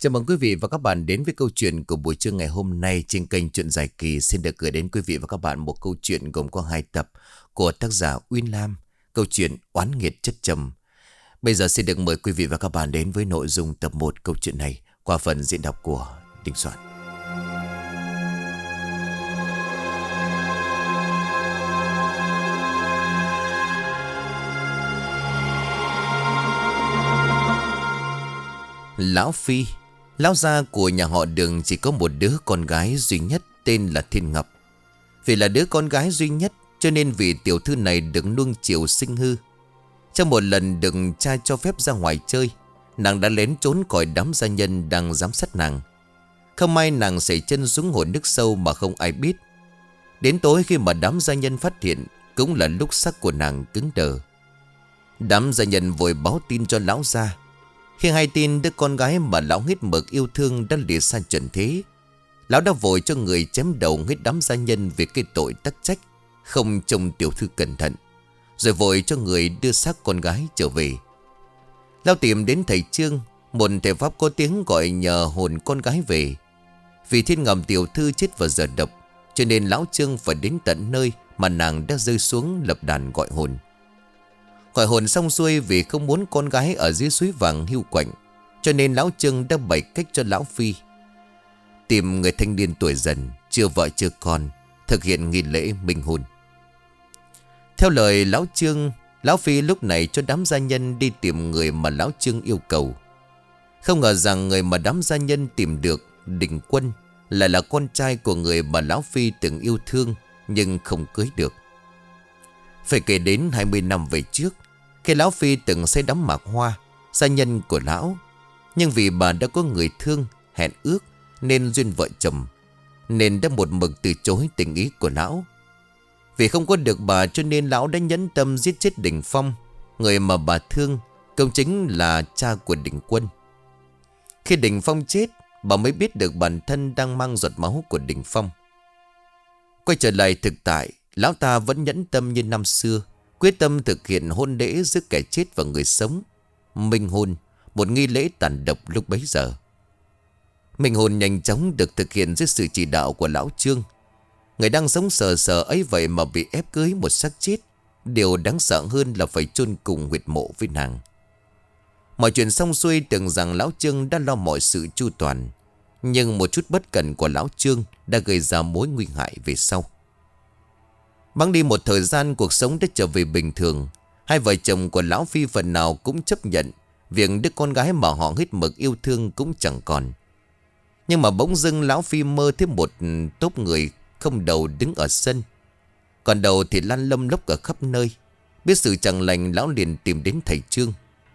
Chào mừng quý vị và các bạn đến với câu chuyện của buổi trưa ngày hôm nay trên kênh Chuyện Dài Kỳ. Xin được gửi đến quý vị và các bạn một câu chuyện gồm có 2 tập của tác giả Uyên Lam. Câu chuyện Oán Nghiệt Chất Trầm. Bây giờ xin được mời quý vị và các bạn đến với nội dung tập 1 câu chuyện này qua phần diễn đọc của Đình Soạn. Lão Phi, lão gia của nhà họ Đường chỉ có một đứa con gái duy nhất tên là Thiên Ngọc. Vì là đứa con gái duy nhất cho nên vị tiểu thư này được nuông chiều sinh hư. Trong một lần được cha cho phép ra ngoài chơi, nàng đã lén trốn khỏi đám gia nhân đang giám sát nàng. Không may nàng xảy chân xuống hồ nước sâu mà không ai biết. Đến tối khi mà đám gia nhân phát hiện, cũng là lúc xác của nàng cứng đờ. Đám gia nhân vội báo tin cho lão gia. Khi hay tin đứa con gái mà lão hết mực yêu thương đã lìa xa trần thế, lão đã vội cho người chém đầu hết đám gia nhân vì cái tội tắc trách không trông tiểu thư cẩn thận, rồi vội cho người đưa xác con gái trở về. Lão tìm đến thầy Trương, một thầy pháp có tiếng, gọi nhờ hồn con gái về. Vì Thiên Ngầm tiểu thư chết vào giờ độc, cho nên lão Trương phải đến tận nơi mà nàng đã rơi xuống lập đàn gọi hồn. Gọi hồn xong xuôi, vì không muốn con gái ở dưới suối vàng hiu quạnh, cho nên lão Trương đã bày cách cho lão Phi tìm người thanh niên tuổi dần, chưa vợ chưa con, thực hiện nghi lễ minh hôn. Theo lời lão Trương, lão Phi lúc này cho đám gia nhân đi tìm người mà lão Trương yêu cầu. Không ngờ rằng người mà đám gia nhân tìm được, Đình Quân, lại là con trai của người mà lão Phi từng yêu thương nhưng không cưới được. Phải kể đến 20 năm về trước, khi lão Phi từng say đắm mạc hoa, gia nhân của lão. Nhưng vì bà đã có người thương, hẹn ước nên duyên vợ chồng, nên đã một mực từ chối tình ý của lão. Vì không có được bà cho nên lão đã nhẫn tâm giết chết Đình Phong, người mà bà thương, công chính là cha của Đình Quân. Khi Đình Phong chết, bà mới biết được bản thân đang mang giọt máu của Đình Phong. Quay trở lại thực tại, lão ta vẫn nhẫn tâm như năm xưa, quyết tâm thực hiện hôn lễ giữa kẻ chết và người sống. Minh hôn, một nghi lễ tàn độc lúc bấy giờ. Minh hôn nhanh chóng được thực hiện dưới sự chỉ đạo của lão Trương. Người đang sống sờ sờ ấy vậy mà bị ép cưới một xác chết. Điều đáng sợ hơn là phải chôn cùng huyệt mộ với nàng. Mọi chuyện xong xuôi, tưởng rằng lão Trương đã lo mọi sự chu toàn, nhưng một chút bất cẩn của lão Trương đã gây ra mối nguy hại về sau. Bẵng đi một thời gian, cuộc sống đã trở về bình thường. Hai vợ chồng của lão Phi phần nào cũng chấp nhận việc đứa con gái mà họ hết mực yêu thương cũng chẳng còn. Nhưng mà bỗng dưng lão Phi mơ thấy một tốp người không đầu đứng ở sân, còn đầu thì lăn lông lốc ở khắp nơi. Biết sự chẳng lành, lão liền tìm đến thầy Trương.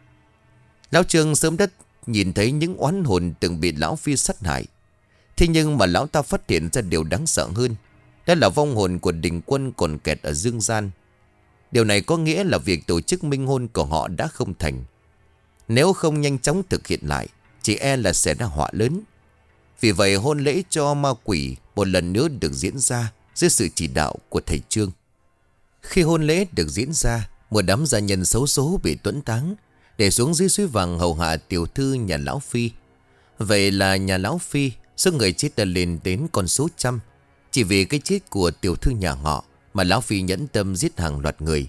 Lão Trương sớm đã nhìn thấy những oán hồn từng bị lão Phi sát hại. Thế nhưng mà lão ta phát hiện ra điều đáng sợ hơn, đó là vong hồn của Đình Quân còn kẹt ở dương gian. Điều này có nghĩa là việc tổ chức minh hôn của họ đã không thành. Nếu không nhanh chóng thực hiện lại, chỉ e là sẽ ra họa lớn. Vì vậy hôn lễ cho ma quỷ một lần nữa được diễn ra dưới sự chỉ đạo của thầy Trương. Khi hôn lễ được diễn ra, một đám gia nhân xấu số bị tuẫn táng để xuống dưới suối vàng hầu hạ tiểu thư nhà lão Phi. Vậy là nhà lão Phi, số người chết đã lên đến con số trăm. Chỉ vì cái chết của tiểu thư nhà họ mà lão Phi nhẫn tâm giết hàng loạt người.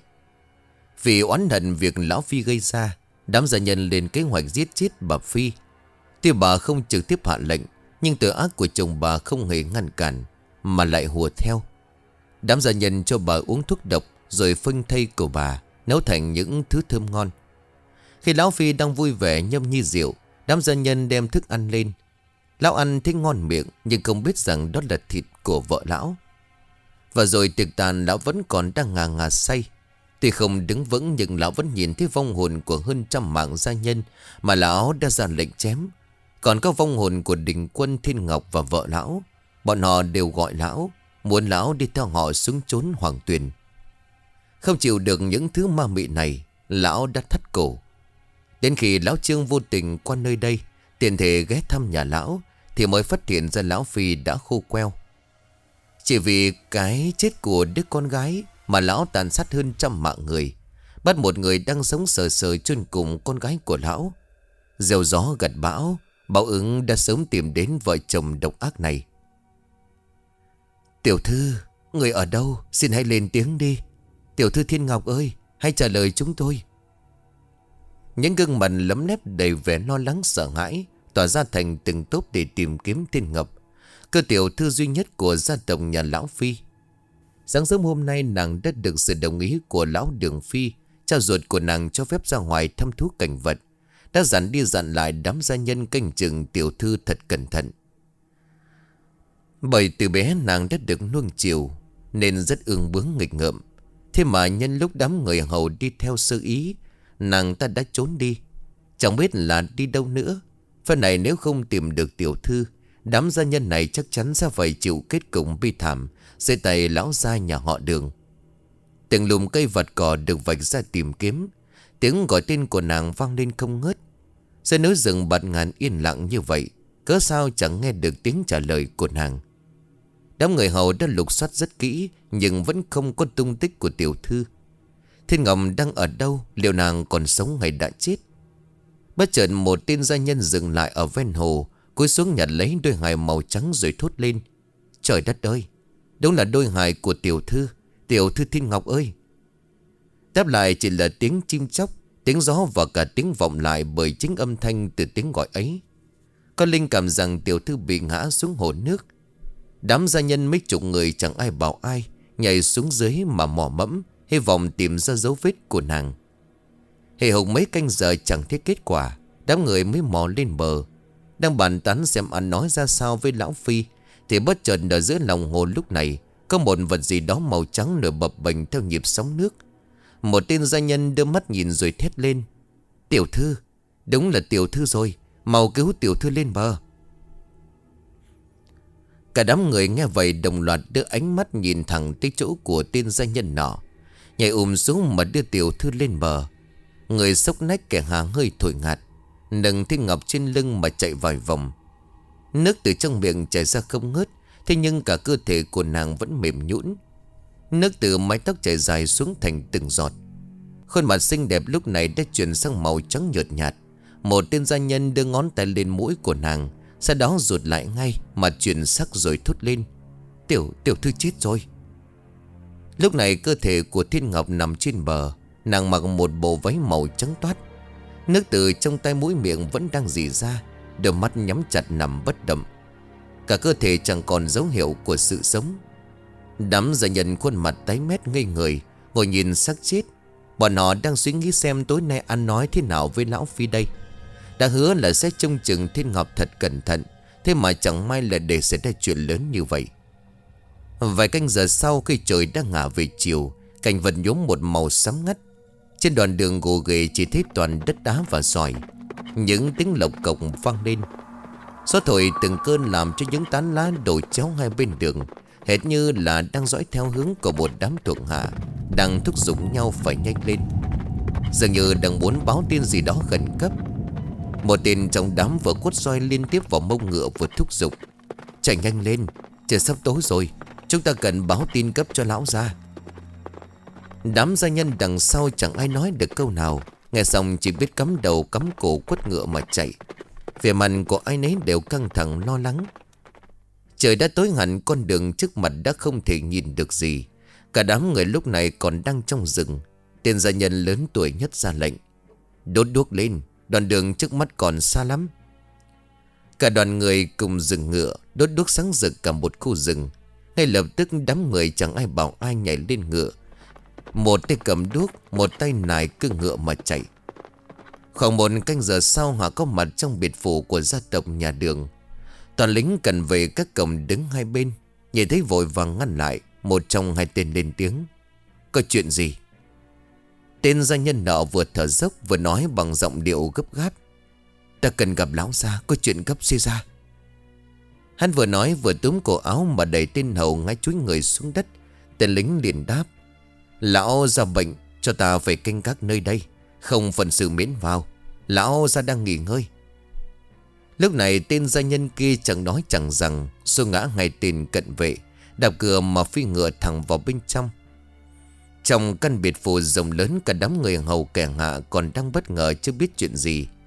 Vì oán hận việc lão Phi gây ra, đám gia nhân lên kế hoạch giết chết bà Phi. Tuy bà không trực tiếp hạ lệnh, nhưng tội ác của chồng bà không hề ngăn cản, mà lại hùa theo. Đám gia nhân cho bà uống thuốc độc, rồi phanh thây của bà nấu thành những thứ thơm ngon. Khi lão Phi đang vui vẻ nhâm nhi rượu, đám gia nhân đem thức ăn lên. Lão ăn thấy ngon miệng, nhưng không biết rằng đó là thịt của vợ lão. Và rồi tiệc tàn, lão vẫn còn đang ngà ngà say. Tuy không đứng vững, nhưng lão vẫn nhìn thấy vong hồn của hơn trăm mạng gia nhân mà lão đã ra lệnh chém. Còn có vong hồn của Đình Quân, Thiên Ngọc và vợ lão. Bọn họ đều gọi lão, muốn lão đi theo họ xuống chốn Hoàng Tuyền. Không chịu được những thứ ma mị này, lão đã thắt cổ. Đến khi lão Trương vô tình qua nơi đây, tiện thể ghé thăm nhà lão, thì mới phát hiện ra lão Phi đã khô queo. Chỉ vì cái chết của đứa con gái mà lão tàn sát hơn trăm mạng người, bắt một người đang sống sờ sờ chôn cùng con gái của lão. Gieo gió gặt bão, Báo ứng đã sớm tìm đến vợ chồng độc ác này. Tiểu thư, người ở đâu? Xin hãy lên tiếng đi. Tiểu thư Thiên Ngọc ơi, hãy trả lời chúng tôi. Những gương mặt lấm lép đầy vẻ lo lắng sợ hãi tỏa ra thành từng tốp để tìm kiếm Thiên Ngọc, cơ tiểu thư duy nhất của gia tộc nhà lão Phi. Sáng sớm hôm nay nàng đã được sự đồng ý của lão Đường Phi, cha ruột của nàng, cho phép ra ngoài thăm thú cảnh vật. Đã dặn đi dặn lại đám gia nhân canh chừng tiểu thư thật cẩn thận. Bởi từ bé nàng đã được nuông chiều nên rất ương bướng nghịch ngợm. Thế mà nhân lúc đám người hầu đi theo sơ ý, nàng ta đã trốn đi, chẳng biết là đi đâu nữa. Phần này nếu không tìm được tiểu thư, đám gia nhân này chắc chắn sẽ phải chịu kết cục bi thảm dưới tay lão gia nhà họ Đường. Từng lùm cây vật cỏ được vạch ra tìm kiếm, tiếng gọi tên của nàng vang lên không ngớt. Dưới núi rừng bạt ngàn yên lặng như vậy, cớ sao chẳng nghe được tiếng trả lời của nàng. Đám người hầu đã lục soát rất kỹ, nhưng vẫn không có tung tích của tiểu thư. Thiên Ngọc đang ở đâu? Liệu nàng còn sống hay đã chết? Bất chợt một tên gia nhân dừng lại ở ven hồ, cúi xuống nhặt lấy đôi hài màu trắng rồi thốt lên: Trời đất ơi, đúng là đôi hài của tiểu thư. Tiểu thư Thiên Ngọc ơi! Đáp lại chỉ là tiếng chim chóc, tiếng gió và cả tiếng vọng lại bởi chính âm thanh từ tiếng gọi ấy. Con linh cảm rằng tiểu thư bị ngã xuống hồ nước. Đám gia nhân mấy chục người chẳng ai bảo ai, nhảy xuống dưới mà mò mẫm, hy vọng tìm ra dấu vết của nàng. Hề hùng mấy canh giờ chẳng thấy kết quả, đám người mới mò lên bờ. Đang bàn tán xem ăn nói ra sao với lão Phi, thì bất chợt ở giữa lòng hồ lúc này có một vật gì đó màu trắng nổi bập bềnh theo nhịp sóng nước. Một tên gia nhân đưa mắt nhìn rồi thét lên: Tiểu thư! Đúng là tiểu thư rồi, mau cứu tiểu thư lên bờ. Cả đám người nghe vậy đồng loạt đưa ánh mắt nhìn thẳng tới chỗ của tên gia nhân nọ, nhảy xuống mà đưa tiểu thư lên bờ. Người xốc nách kẻ hà hơi thổi ngạt, nâng Thiên Ngọc trên lưng mà chạy vài vòng. Nước từ trong miệng chảy ra không ngớt, thế nhưng cả cơ thể của nàng vẫn mềm nhũn. Nước từ mái tóc chảy dài xuống thành từng giọt. Khuôn mặt xinh đẹp lúc này đã chuyển sang màu trắng nhợt nhạt. Một tên gia nhân đưa ngón tay lên mũi của nàng, sau đó rụt lại ngay mà chuyển sắc rồi thốt lên: Tiểu thư chết rồi. Lúc này cơ thể của Thiên Ngọc nằm trên bờ. Nàng mặc một bộ váy màu trắng toát. Nước từ trong tay mũi miệng vẫn đang rỉ ra, đôi mắt nhắm chặt nằm bất động. Cả cơ thể chẳng còn dấu hiệu của sự sống. Đám gia nhân khuôn mặt tái mét ngây người, ngồi nhìn xác chết. Bọn họ đang suy nghĩ xem tối nay ăn nói thế nào với lão Phi đây. Đã hứa là sẽ trông chừng Thiên Ngọc thật cẩn thận, thế mà chẳng may là để xảy ra chuyện lớn như vậy. Vài canh giờ sau, khi trời đã ngả về chiều, cảnh vật nhuốm một màu xám ngắt. Trên đoạn đường gồ ghề chỉ thấy toàn đất đá và sỏi. Những tiếng lộc cộc vang lên. Gió thổi từng cơn làm cho những tán lá đổ chéo hai bên đường, hệt như là đang dõi theo hướng của một đám thuộc hạ đang thúc giục nhau phải nhanh lên, dường như đang muốn báo tin gì đó khẩn cấp. Một tên trong đám vừa quất roi liên tiếp vào mông ngựa vừa thúc giục: Chạy nhanh lên, trời sắp tối rồi, chúng ta cần báo tin cấp cho lão gia. Đám gia nhân đằng sau chẳng ai nói được câu nào, nghe xong chỉ biết cắm đầu cắm cổ quất ngựa mà chạy. Vẻ mặt của ai nấy đều căng thẳng lo lắng. Trời đã tối hẳn, con đường trước mặt đã không thể nhìn được gì. Cả đám người lúc này còn đang trong rừng. Tên gia nhân lớn tuổi nhất ra lệnh: Đốt đuốc lên, đoạn đường trước mắt còn xa lắm. Cả đoàn người cùng dừng ngựa, đốt đuốc sáng rực cả một khu rừng. Ngay lập tức đám người chẳng ai bảo ai nhảy lên ngựa. Một tay cầm đuốc, một tay nài cương ngựa mà chạy. Khoảng một canh giờ sau, họ có mặt trong biệt phủ của gia tộc nhà Đường. Toàn lính cần về các cổng đứng hai bên, nhìn thấy vội vàng ngăn lại. Một trong hai tên lên tiếng: Có chuyện gì? Tên gia nhân nọ vừa thở dốc vừa nói bằng giọng điệu gấp gáp: Ta cần gặp lão gia, có chuyện gấp xảy ra. Hắn vừa nói vừa túm cổ áo mà đẩy tên hầu ngã chúi người xuống đất. Tên lính liền đáp: Lão gia bệnh, cho ta phải canh gác nơi đây, không phần sự miễn vào. Lão gia đang nghỉ ngơi. Lúc này tên gia nhân kia chẳng nói chẳng rằng, xô ngã ngay tên cận vệ, đạp cửa mà phi ngựa thẳng vào bên trong. Trong căn biệt phủ rộng lớn, cả đám người hầu kẻ hạ còn đang bất ngờ chưa biết chuyện gì.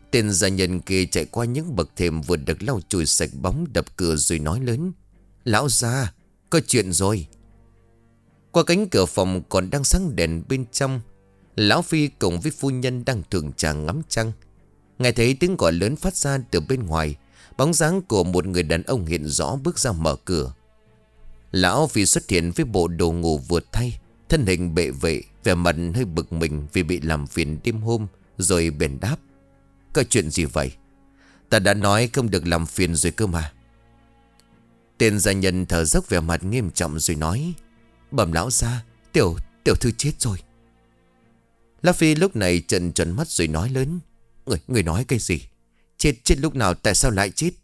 Tên gia nhân kia chạy qua những bậc thềm vừa được lau chùi sạch bóng, đập cửa rồi nói lớn: Lão gia, có chuyện rồi. Qua cánh cửa phòng còn đang sáng đèn bên trong, Lão Phi cùng với phu nhân đang thưởng trà ngắm trăng. Nghe thấy tiếng gọi lớn phát ra từ bên ngoài, bóng dáng của một người đàn ông hiện rõ bước ra mở cửa. Lão Phi xuất hiện với bộ đồ ngủ vừa thay, thân hình bệ vệ, vẻ mặt hơi bực mình vì bị làm phiền đêm hôm, rồi bèn đáp: Có chuyện gì vậy? Ta đã nói không được làm phiền rồi cơ mà. Tên gia nhân thở dốc vẻ mặt nghiêm trọng rồi nói: Bẩm lão gia, tiểu thư chết rồi. Lão Phi lúc này trợn tròn mắt rồi nói lớn: Người nói cái gì? Chết lúc nào, tại sao lại chết?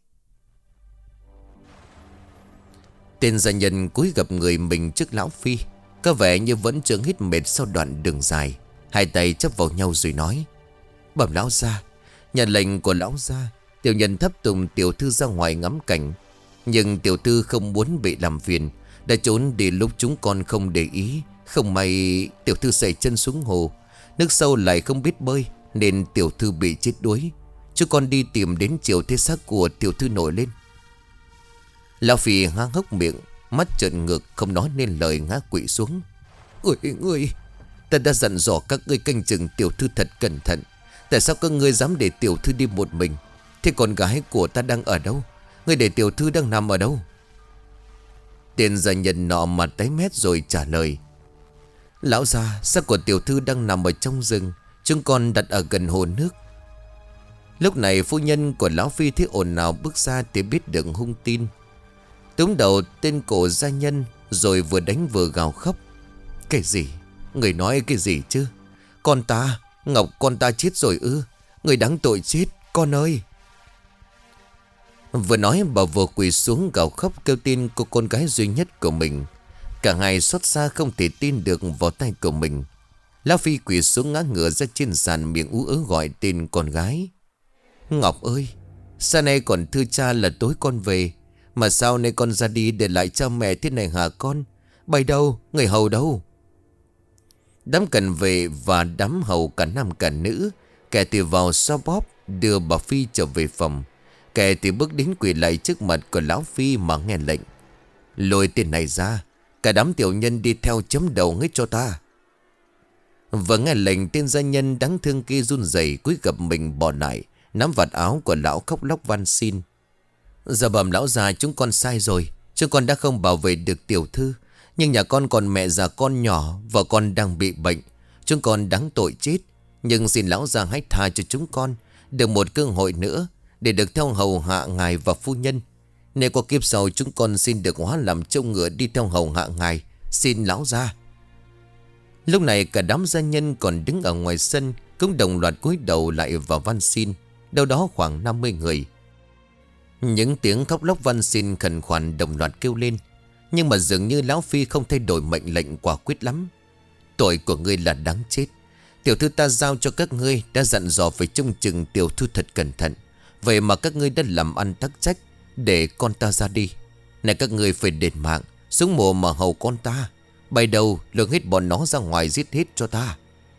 Tên gia nhân cúi gập người mình trước Lão Phi, có vẻ như vẫn chưa hít mệt sau đoạn đường dài. Hai tay chắp vào nhau rồi nói: Bẩm lão gia, nhận lệnh của lão gia, tiểu nhân thấp tùng tiểu thư ra ngoài ngắm cảnh. Nhưng tiểu thư không muốn bị làm phiền, đã trốn đi lúc chúng con không để ý. Không may tiểu thư xảy chân xuống hồ, nước sâu lại không biết bơi, nên tiểu thư bị chết đuối. Chúng con đi tìm đến chiều thế xác của tiểu thư nổi lên. Lão Phi há hốc miệng, mắt trợn ngược, không nói nên lời, ngã quỵ xuống. Ngươi, ta đã dặn dò các ngươi canh chừng tiểu thư thật cẩn thận. Tại sao các ngươi dám để tiểu thư đi một mình? Thế con gái của ta đang ở đâu? Ngươi để tiểu thư đang nằm ở đâu? Tên gia nhân nọ mặt tái mét rồi trả lời: Lão gia, xác của tiểu thư đang nằm ở trong rừng, chúng con đặt ở gần hồ nước. Lúc này phu nhân của Lão Phi thấy ồn ào bước ra thì biết được hung tin. Túm đầu tên cổ gia nhân rồi vừa đánh vừa gào khóc: Cái gì? Người nói cái gì chứ? Con ta, Ngọc con ta chết rồi ư? Người đáng tội chết, con ơi! Vừa nói bà vừa quỳ xuống gào khóc kêu tin cô con gái duy nhất của mình. Cả hai xót xa không thể tin được vào tay của mình. Lão Phi quỳ xuống ngã ngửa ra trên sàn, miệng ú ớ gọi tên con gái: Ngọc ơi, sao nay còn thưa cha là tối con về, mà sao nay con ra đi để lại cha mẹ thế này hả con? Bay đâu, người hầu đâu? Đám cận vệ và đám hầu cả nam cả nữ, kẻ thì vào xoa bóp đưa bà Phi trở về phòng, kẻ thì bước đến quỳ lại trước mặt của Lão Phi mà nghe lệnh: Lôi tên này ra, cả đám tiểu nhân đi theo chấm đầu hết cho ta. Vừa nghe lệnh, tên gia nhân đáng thương kia run rẩy cúi gập mình bỏ lại, nắm vạt áo của lão khóc lóc van xin: Dạ bẩm lão già, chúng con sai rồi. Chúng con đã không bảo vệ được tiểu thư, nhưng nhà con còn mẹ già con nhỏ, vợ con đang bị bệnh. Chúng con đáng tội chết. Nhưng xin lão già hãy tha cho chúng con được một cơ hội nữa để được theo hầu hạ ngài và phu nhân. Nếu có kiếp sau chúng con xin được hóa làm trâu ngựa đi theo hầu hạ ngài. Xin lão già. Lúc này cả đám gia nhân còn đứng ở ngoài sân cũng đồng loạt cúi đầu lại và van xin, đâu đó khoảng 50 người. Những tiếng khóc lóc van xin khẩn khoản đồng loạt kêu lên. Nhưng mà dường như Lão Phi không thay đổi mệnh lệnh quả quyết lắm. Tội của ngươi là đáng chết. Tiểu thư ta giao cho các ngươi, đã dặn dò phải trông chừng tiểu thư thật cẩn thận. Vậy mà các ngươi đã làm ăn tắc trách để con ta ra đi. Này các ngươi phải đền mạng, xuống mồ mà hầu con ta. Bay đầu lường hết bọn nó ra ngoài giết hết cho ta.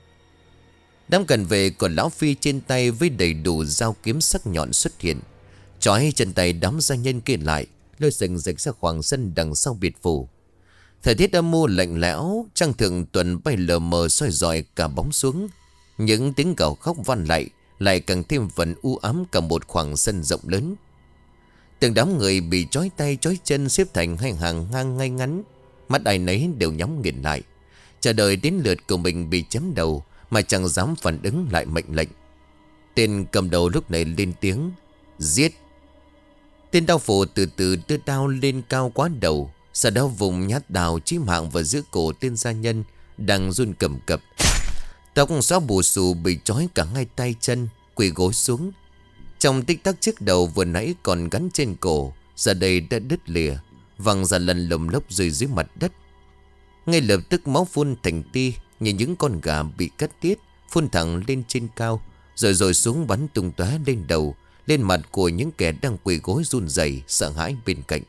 Đám cận vệ của Lão Phi trên tay với đầy đủ dao kiếm sắc nhọn xuất hiện, trói chân tay đám gia nhân kia lại, lôi sình dịch ra khoảng sân đằng sau biệt phủ. Thời tiết âm mưu lạnh lẽo, trăng thượng tuần bay lờ mờ soi rọi cả bóng xuống. Những tiếng gào khóc van lại càng thêm phần u ám cả một khoảng sân rộng lớn. Từng đám người bị trói tay trói chân xếp thành hai hàng ngang ngay ngắn, mắt ai nấy đều nhắm nghiền lại, chờ đợi đến lượt của mình bị chém đầu mà chẳng dám phản ứng lại mệnh lệnh. Tên cầm đầu lúc này lên tiếng: Giết! Tên đao phủ từ từ đưa đao lên cao quá đầu, sau đó vùng nhát đào chí mạng vào giữa cổ tên gia nhân đang run cầm cập. Tóc xóa bù xù bị trói cả hai tay chân, quỳ gối xuống. Trong tích tắc chiếc đầu vừa nãy còn gắn trên cổ giờ đây đã đứt lìa, văng ra lần lồng lốc rơi dưới mặt đất. Ngay lập tức máu phun thành tia như những con gà bị cắt tiết, phun thẳng lên trên cao, rồi xuống bắn tung tóe lên đầu, lên mặt của những kẻ đang quỳ gối run rẩy sợ hãi bên cạnh.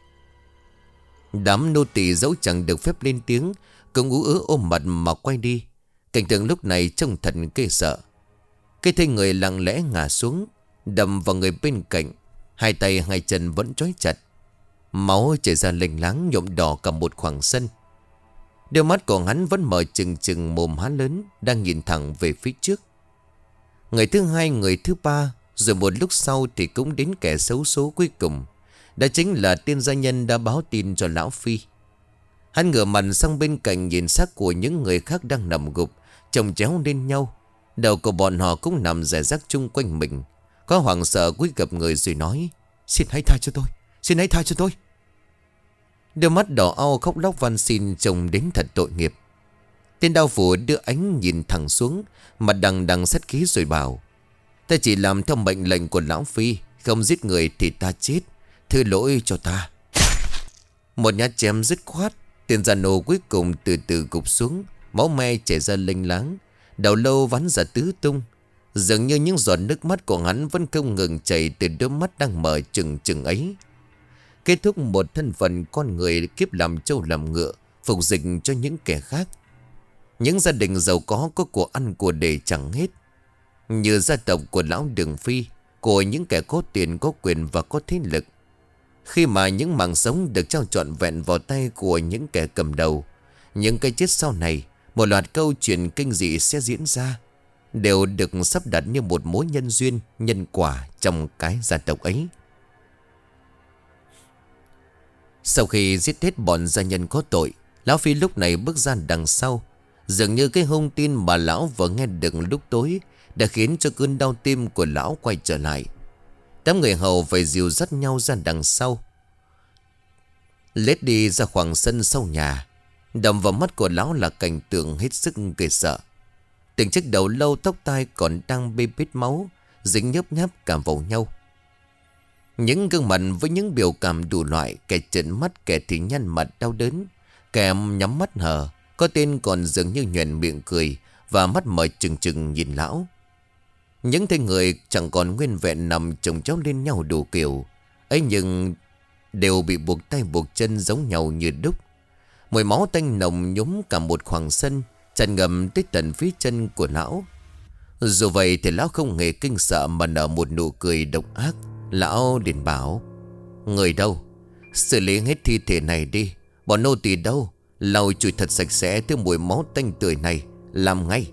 Đám nô tỳ dẫu chẳng được phép lên tiếng cũng ú ớ ôm mặt mà quay đi. Cảnh tượng lúc này trông thật ghê sợ. Cái thân người lặng lẽ ngả xuống, đâm vào người bên cạnh. Hai tay hai chân vẫn trói chặt. Máu chảy ra lênh láng nhuộm đỏ cả một khoảng sân. Đôi mắt của hắn vẫn mở trừng trừng, mồm há lớn, đang nhìn thẳng về phía trước. Người thứ hai, người thứ ba, rồi một lúc sau thì cũng đến kẻ xấu số cuối cùng. Đó chính là tên gia nhân đã báo tin cho lão Phi. Hắn ngửa mặt sang bên cạnh nhìn xác của những người khác đang nằm gục, chồng chéo lên nhau. Đầu của bọn họ cũng nằm rải rác chung quanh mình. Có hoảng sợ cúi gập người rồi nói: "Xin hãy tha cho tôi, xin hãy tha cho tôi." Đôi mắt đỏ au khóc lóc van xin, trông đến thật tội nghiệp. Tên đao phủ đưa ánh nhìn thẳng xuống, mặt đằng đằng sát khí rồi bảo: "Ta chỉ làm theo mệnh lệnh của lão Phi, không giết người thì ta chết, thứ lỗi cho ta." Một nhát chém dứt khoát, tên già nô cuối cùng từ từ gục xuống, máu me chảy ra lênh láng, đầu lâu vắn ra tứ tung. Dường như những giọt nước mắt của hắn vẫn không ngừng chảy từ đôi mắt đang mở trừng trừng ấy. Kết thúc một thân phận con người kiếp làm trâu làm ngựa, phục dịch cho những kẻ khác. Những gia đình giàu có của ăn của để chẳng hết, như gia tộc của lão Đường Phi, của những kẻ có tiền có quyền và có thế lực. Khi mà những mạng sống được trao trọn vẹn vào tay của những kẻ cầm đầu, những cái chết sau này, một loạt câu chuyện kinh dị sẽ diễn ra, đều được sắp đặt như một mối nhân duyên, nhân quả trong cái gia tộc ấy. Sau khi giết hết bọn gia nhân có tội, lão Phi lúc này bước ra đằng sau. Dường như cái thông tin mà lão vừa nghe được lúc tối đã khiến cho cơn đau tim của lão quay trở lại. Đám người hầu phải dìu dắt nhau ra đằng sau, lết đi ra khoảng sân sau nhà. Đầm vào mắt của lão là cảnh tượng hết sức ghê sợ. Từng chiếc đầu lâu tóc tai còn đang bê bết máu, dính nhớp nháp cả vào nhau. Những gương mặt với những biểu cảm đủ loại, kẻ trợn mắt, kẻ thì nhăn mặt đau đớn, kẻ nhắm mắt hờ, có tên còn dường như nhoẻn miệng cười và mắt mở trừng trừng nhìn lão. Những thân người chẳng còn nguyên vẹn nằm chồng chéo lên nhau đủ kiểu ấy, nhưng đều bị buộc tay buộc chân giống nhau như đúc. Mùi máu tanh nồng nhúm cả một khoảng sân, tràn ngầm tới tận phía chân của lão. Dù vậy thì lão không hề kinh sợ mà nở một nụ cười độc ác. Lão liền bảo: "Người đâu? Xử lý hết thi thể này đi. Bọn nô tỳ đâu? Lau chùi thật sạch sẽ từ mùi máu tanh tươi này. Làm ngay."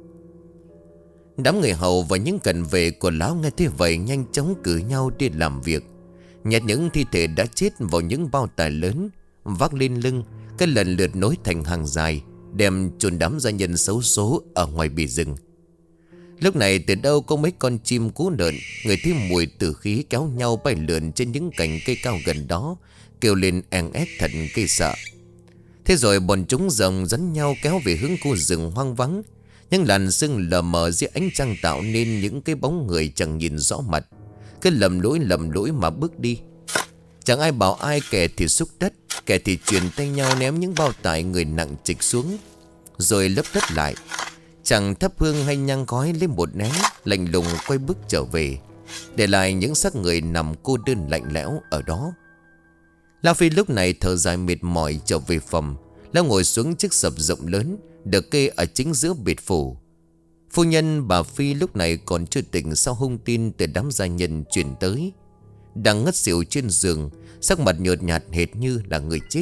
Đám người hầu và những cận vệ của lão nghe thế vậy nhanh chóng cử nhau đi làm việc, nhặt những thi thể đã chết vào những bao tải lớn, vác lên lưng, cái lần lượt nối thành hàng dài, đem chôn đám gia nhân xấu số ở ngoài bìa rừng. Lúc này từ đâu có mấy con chim cú lợn, người thấy mùi tử khí kéo nhau bay lượn trên những cành cây cao gần đó, kêu lên en ép thật gây sợ. Thế rồi bọn chúng rồng dẫn nhau kéo về hướng khu rừng hoang vắng. Những làn sương lờ mờ dưới ánh trăng tạo nên những cái bóng người chẳng nhìn rõ mặt, cứ lầm lũi mà bước đi. Chẳng ai bảo ai, kẻ thì xúc đất, kẻ thì truyền tay nhau ném những bao tải người nặng trịch xuống, rồi lấp đất lại. Chẳng thắp hương hay nhang khói lấy một nén, lạnh lùng quay bước trở về, để lại những xác người nằm cô đơn lạnh lẽo ở đó. Lão Phi lúc này thở dài mệt mỏi trở về phòng. Lão ngồi xuống chiếc sập rộng lớn được kê ở chính giữa biệt phủ. Phu nhân bà Phi lúc này còn chưa tỉnh sau hung tin từ đám gia nhân truyền tới, đang ngất xỉu trên giường, sắc mặt nhợt nhạt hệt như là người chết.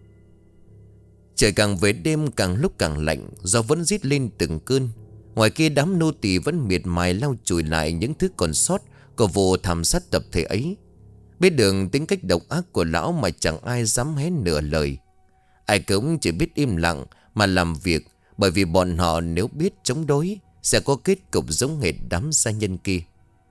Trời càng về đêm càng lúc càng lạnh, gió vẫn rít lên từng cơn. Ngoài kia đám nô tỳ vẫn miệt mài lau chùi lại những thứ còn sót của vụ thảm sát tập thể ấy. Biết được tính cách độc ác của lão mà chẳng ai dám hé nửa lời. Ai cũng chỉ biết im lặng mà làm việc, bởi vì bọn họ nếu biết chống đối sẽ có kết cục giống hệt đám gia nhân kia.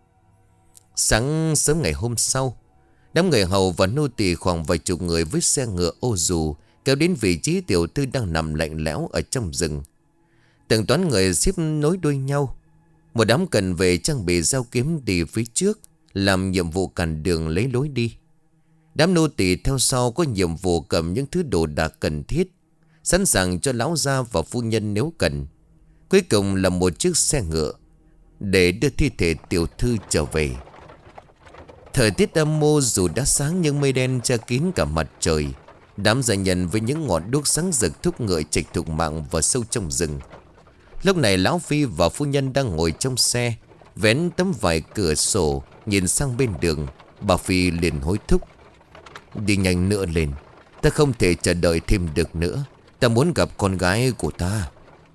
Sáng sớm ngày hôm sau, đám người hầu và nô tỳ khoảng vài chục người với xe ngựa ô dù kéo đến vị trí tiểu thư đang nằm lạnh lẽo ở trong rừng. Từng toán người xếp nối đuôi nhau. Một đám cận vệ trang bị dao kiếm đi phía trước, làm nhiệm vụ cản đường lấy lối đi. Đám nô tỳ theo sau có nhiệm vụ cầm những thứ đồ đạc cần thiết, sẵn sàng cho lão gia và phu nhân nếu cần. Cuối cùng là một chiếc xe ngựa để đưa thi thể tiểu thư trở về. Thời tiết âm mô dù đã sáng nhưng mây đen che kín cả mặt trời. Đám gia nhân với những ngọn đuốc sáng rực thúc ngựa trịch thục mạng vào sâu trong rừng. Lúc này lão Phi và phu nhân đang ngồi trong xe, Vén tấm vải cửa sổ nhìn sang bên đường. Bà Phi liền hối thúc: đi nhanh nữa lên, ta không thể chờ đợi thêm được nữa. Ta muốn gặp con gái của ta.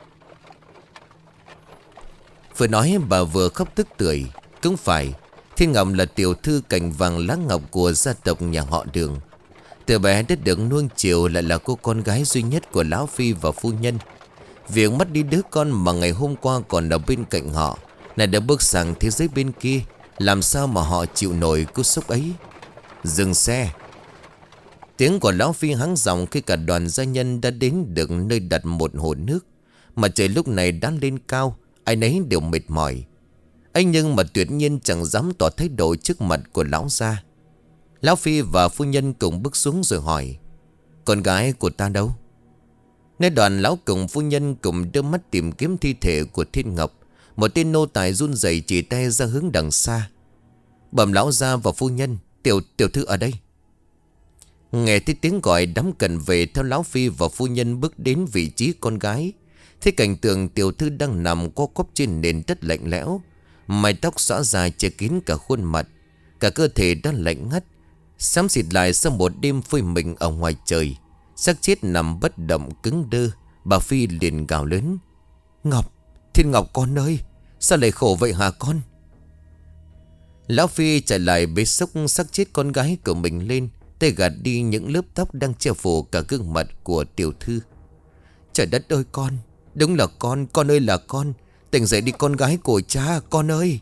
Vừa nói bà vừa khóc tức tưởi. Cũng phải, Thiên Ngọc là tiểu thư cành vàng lá ngọc của gia tộc nhà họ Đường. Từ bé đã được nuông chiều, lại là cô con gái duy nhất của lão Phi và phu nhân. Việc mất đi đứa con mà ngày hôm qua còn ở bên cạnh họ, này đã bước sang thế giới bên kia, làm sao mà họ chịu nổi cú sốc ấy. Dừng xe. Tiếng của lão Phi hắng giọng khi cả đoàn gia nhân đã đến được nơi đặt một hồ nước. Mà trời lúc này đã lên cao, ai nấy đều mệt mỏi. Anh nhưng mà tuyệt nhiên chẳng dám tỏ thái độ trước mặt của lão gia. Lão Phi và phu nhân cùng bước xuống rồi hỏi: con gái của ta đâu? Nơi đoàn lão cùng phu nhân cùng đưa mắt tìm kiếm thi thể của Thiên Ngọc. Một tên nô tài run rẩy chỉ tay ra hướng đằng xa. Bẩm lão gia và phu nhân, tiểu thư ở đây. Nghe thấy tiếng gọi, đám cần về theo lão Phi và phu nhân bước đến vị trí con gái. Thấy cảnh tượng tiểu thư đang nằm co quắp trên nền đất lạnh lẽo, mái tóc xõa dài che kín cả khuôn mặt, cả cơ thể đã lạnh ngắt, xám xịt lại sau một đêm phơi mình ở ngoài trời. Xác chết nằm bất động cứng đơ. Bà Phi liền gào lớn: Ngọc, Thiên Ngọc con ơi, sao lại khổ vậy hả con? Lão Phi chạy lại bế xốc xác chết con gái của mình lên, tay gạt đi những lớp tóc đang che phủ cả gương mặt của tiểu thư. Trời đất ơi con, đúng là con ơi là con. Tỉnh dậy đi con gái của cha, con ơi.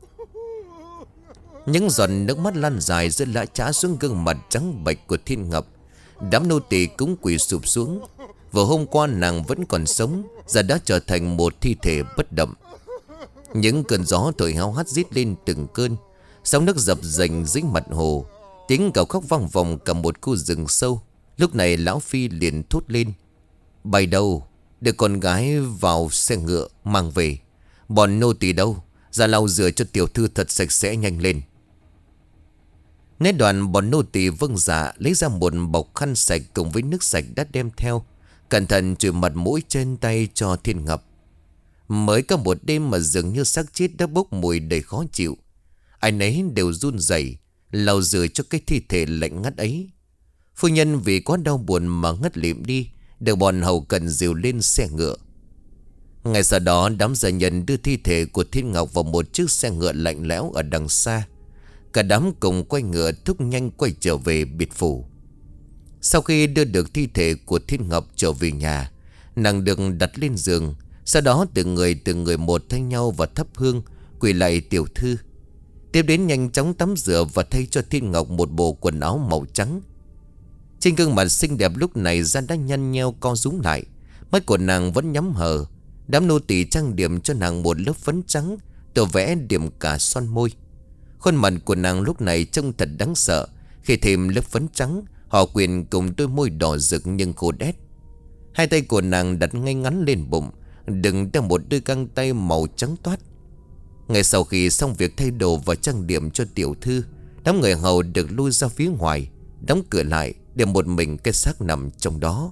Những giọt nước mắt lan dài rơi lã chã xuống gương mặt trắng bệch của Thiên Ngọc. Đám nô tỳ cũng quỳ sụp xuống. Vừa hôm qua nàng vẫn còn sống, giờ đã trở thành một thi thể bất động. Những cơn gió thổi hao hắt rít lên từng cơn, sóng nước dập dềnh dưới mặt hồ. Tiếng gào khóc vang vọng cả một khu rừng sâu. Lúc này lão Phi liền thốt lên: Bay đâu? Đưa con gái vào xe ngựa mang về. Bọn nô tỳ đâu? Ra lau rửa cho tiểu thư thật sạch sẽ, nhanh lên. Nghe đoàn bọn nô tỳ vâng dạ, lấy ra một bọc khăn sạch cùng với nước sạch đã đem theo, cẩn thận chùi mặt mũi trên tay cho Thiên Ngọc. Mới có một đêm mà dường như xác chết đã bốc mùi đầy khó chịu. Ai nấy đều run rẩy lau rửa cho cái thi thể lạnh ngắt ấy. Phu nhân vì quá đau buồn mà ngất lịm đi, được bọn hầu cận dìu lên xe ngựa. Ngay sau đó đám gia nhân đưa thi thể của Thiên Ngọc vào một chiếc xe ngựa lạnh lẽo ở đằng xa. Cả đám cùng quay ngựa thúc nhanh quay trở về biệt phủ. Sau khi đưa được thi thể của Thiên Ngọc trở về nhà, nàng được đặt lên giường. Sau đó từng người một thay nhau và thắp hương quỳ lại tiểu thư. Tiếp đến nhanh chóng tắm rửa và thay cho Thiên Ngọc một bộ quần áo màu trắng. Trên gương mặt xinh đẹp lúc này da đã nhăn nheo co rúm lại, mắt của nàng vẫn nhắm hờ. Đám nô tỳ trang điểm cho nàng một lớp phấn trắng, tô vẽ điểm cả son môi. Khuôn mặt của nàng lúc này trông thật đáng sợ. Khi thêm lớp phấn trắng, họ quyền cùng đôi môi đỏ rực nhưng khô đét. Hai tay của nàng đặt ngay ngắn lên bụng, đừng đeo một đôi găng tay màu trắng toát. Ngay sau khi xong việc thay đồ và trang điểm cho tiểu thư, đám người hầu được lui ra phía ngoài, đóng cửa lại để một mình cái xác nằm trong đó.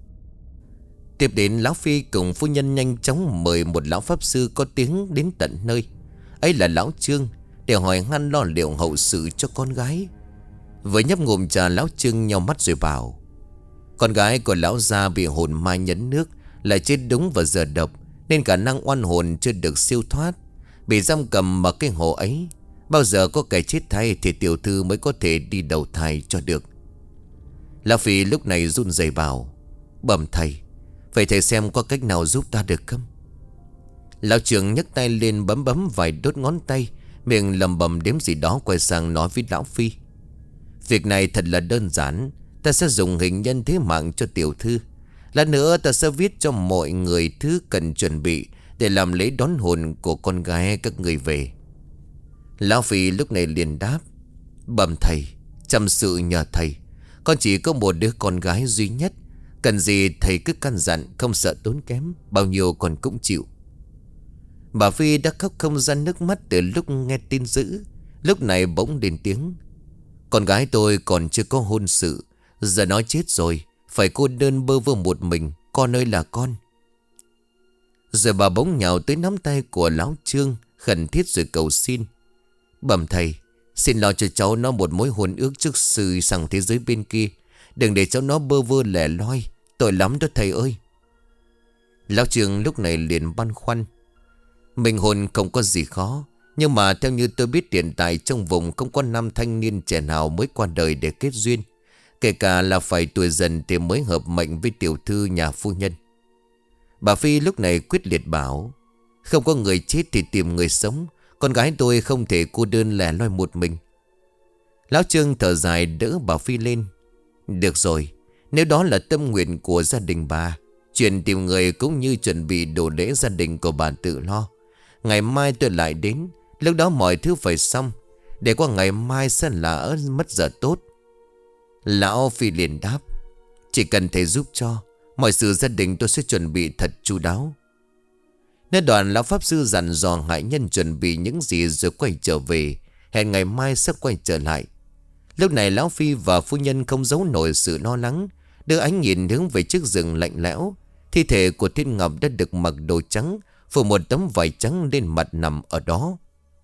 Tiếp đến lão Phi cùng phu nhân nhanh chóng mời một lão pháp sư có tiếng đến tận nơi. Ấy là lão Trương, để hỏi han lo liệu hậu sự cho con gái. Với nhấp ngụm trà, lão Trương nheo mắt rồi bảo: con gái của lão gia bị hồn ma nhấn nước, lại chết đúng vào giờ độc, nên khả năng oan hồn chưa được siêu thoát, bị giam cầm ở cái hồ ấy. Bao giờ có kẻ chết thay thì tiểu thư mới có thể đi đầu thai cho được. Lão Phi lúc này run rẩy bảo: bẩm thầy, vậy thầy xem có cách nào giúp ta được không? Lão Trương nhấc tay lên bấm vài đốt ngón tay, miệng lầm bầm đếm gì đó, quay sang nói với lão Phi: việc này thật là đơn giản. Ta sẽ dùng hình nhân thế mạng cho tiểu thư. Lát nữa ta sẽ viết cho mọi người thứ cần chuẩn bị để làm lễ đón hồn của con gái các người về. Lão Phi lúc này liền đáp: bẩm thầy, chăm sự nhờ thầy. Con chỉ có một đứa con gái duy nhất, cần gì thầy cứ căn dặn, không sợ tốn kém, bao nhiêu con cũng chịu. Bà Phi đã khóc không ra nước mắt từ lúc nghe tin dữ. Lúc này bỗng lên tiếng: con gái tôi còn chưa có hôn sự, giờ nó chết rồi, phải cô đơn bơ vơ một mình, con ơi là con. Rồi bà bỗng nhào tới nắm tay của lão Trương, khẩn thiết rồi cầu xin: Bẩm thầy, xin lo cho cháu nó một mối hôn ước trước sư sang thế giới bên kia. Đừng để cháu nó bơ vơ lẻ loi. Tội lắm đó thầy ơi. Lão Trương lúc này liền băn khoăn: Mình hôn không có gì khó, nhưng mà theo như tôi biết hiện tại trong vùng không có nam thanh niên trẻ nào mới qua đời để kết duyên. Kể cả là phải tuổi dần thì mới hợp mệnh với tiểu thư nhà phu nhân. Bà Phi lúc này quyết liệt bảo: Không có người chết thì tìm người sống. Con gái tôi không thể cô đơn lẻ loi một mình. Lão Trương thở dài đỡ bà Phi lên: Được rồi, nếu đó là tâm nguyện của gia đình bà, chuyện tìm người cũng như chuẩn bị đồ lễ gia đình của bà tự lo. Ngày mai tôi lại đến, lúc đó mọi thứ phải xong. Để qua ngày mai sẽ là mất giờ tốt. Lão Phi liền đáp: Chỉ cần thầy giúp cho, mọi sự gia đình tôi sẽ chuẩn bị thật chu đáo. Nói đoạn lão pháp sư dặn dò Hải Nhân chuẩn bị những gì rồi quay trở về, hẹn ngày mai sẽ quay trở lại. Lúc này lão Phi và phu nhân không giấu nổi sự lo lắng, đưa ánh nhìn hướng về chiếc giường lạnh lẽo. Thi thể của Thiên Ngọc đã được mặc đồ trắng, phủ một tấm vải trắng lên mặt nằm ở đó.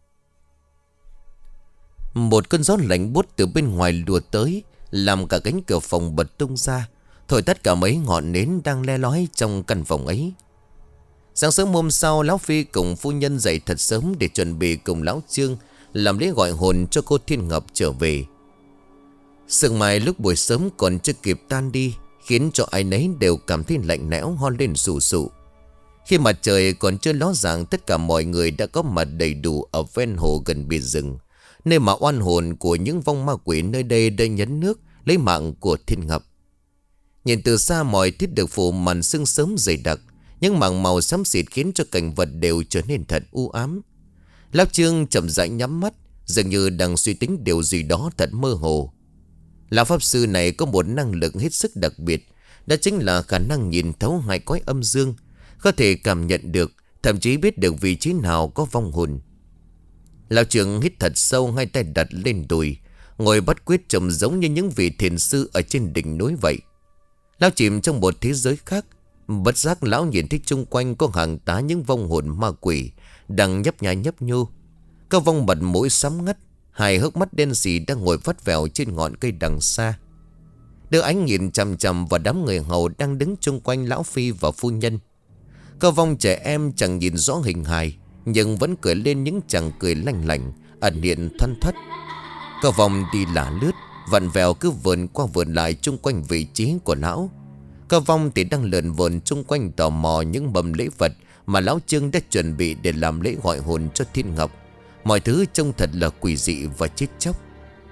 Một cơn gió lạnh buốt từ bên ngoài lùa tới, làm cả cánh cửa phòng bật tung ra, thổi tắt cả mấy ngọn nến đang le lói trong căn phòng ấy. Sáng sớm hôm sau, lão Phi cùng phu nhân dậy thật sớm để chuẩn bị cùng lão Trương làm lễ gọi hồn cho cô Thiên Ngọc trở về. Sương mai lúc buổi sớm còn chưa kịp tan đi, khiến cho ai nấy đều cảm thấy lạnh lẽo, ho lên sù sụ. Khi mặt trời còn chưa ló dạng, tất cả mọi người đã có mặt đầy đủ ở ven hồ gần bìa rừng, nơi mà oan hồn của những vong ma quỷ nơi đây đã nhấn nước lấy mạng của Thiên Ngọc. Nhìn từ xa, mọi thiết được phủ màn sương sớm dày đặc, những mảng màu xám xịt khiến cho cảnh vật đều trở nên thật u ám. Lão Trương chậm rãi nhắm mắt, dường như đang suy tính điều gì đó thật mơ hồ. Lão pháp sư này có một năng lực hết sức đặc biệt, đó chính là khả năng nhìn thấu hai cõi âm dương, có thể cảm nhận được, thậm chí biết được vị trí nào có vong hồn. Lão Trương hít thật sâu, hai tay đặt lên đùi, ngồi bắt quyết trông giống như những vị thiền sư ở trên đỉnh núi vậy. Lão chìm trong một thế giới khác. Bất giác lão nhìn thấy chung quanh có hàng tá những vong hồn ma quỷ đang nhấp nhá nhấp nhô. Có vong mặt mũi sám ngắt, hai hốc mắt đen sì đang ngồi vắt vẻo trên ngọn cây đằng xa. Đưa ánh nhìn chằm chằm vào đám người hầu đang đứng chung quanh lão Phi và phu nhân. Có vong trẻ em chẳng nhìn rõ hình hài, nhưng vẫn cười lên những chàng cười lanh lảnh, ẩn hiện thoăn thoắt. Có vong đi lả lướt, vặn vẹo cứ vườn qua vườn lại chung quanh vị trí của lão. Có vong thì đang lượn vườn chung quanh tò mò những mầm lễ vật mà lão Trương đã chuẩn bị để làm lễ gọi hồn cho Thiên Ngọc. Mọi thứ trông thật là quỷ dị và chết chóc.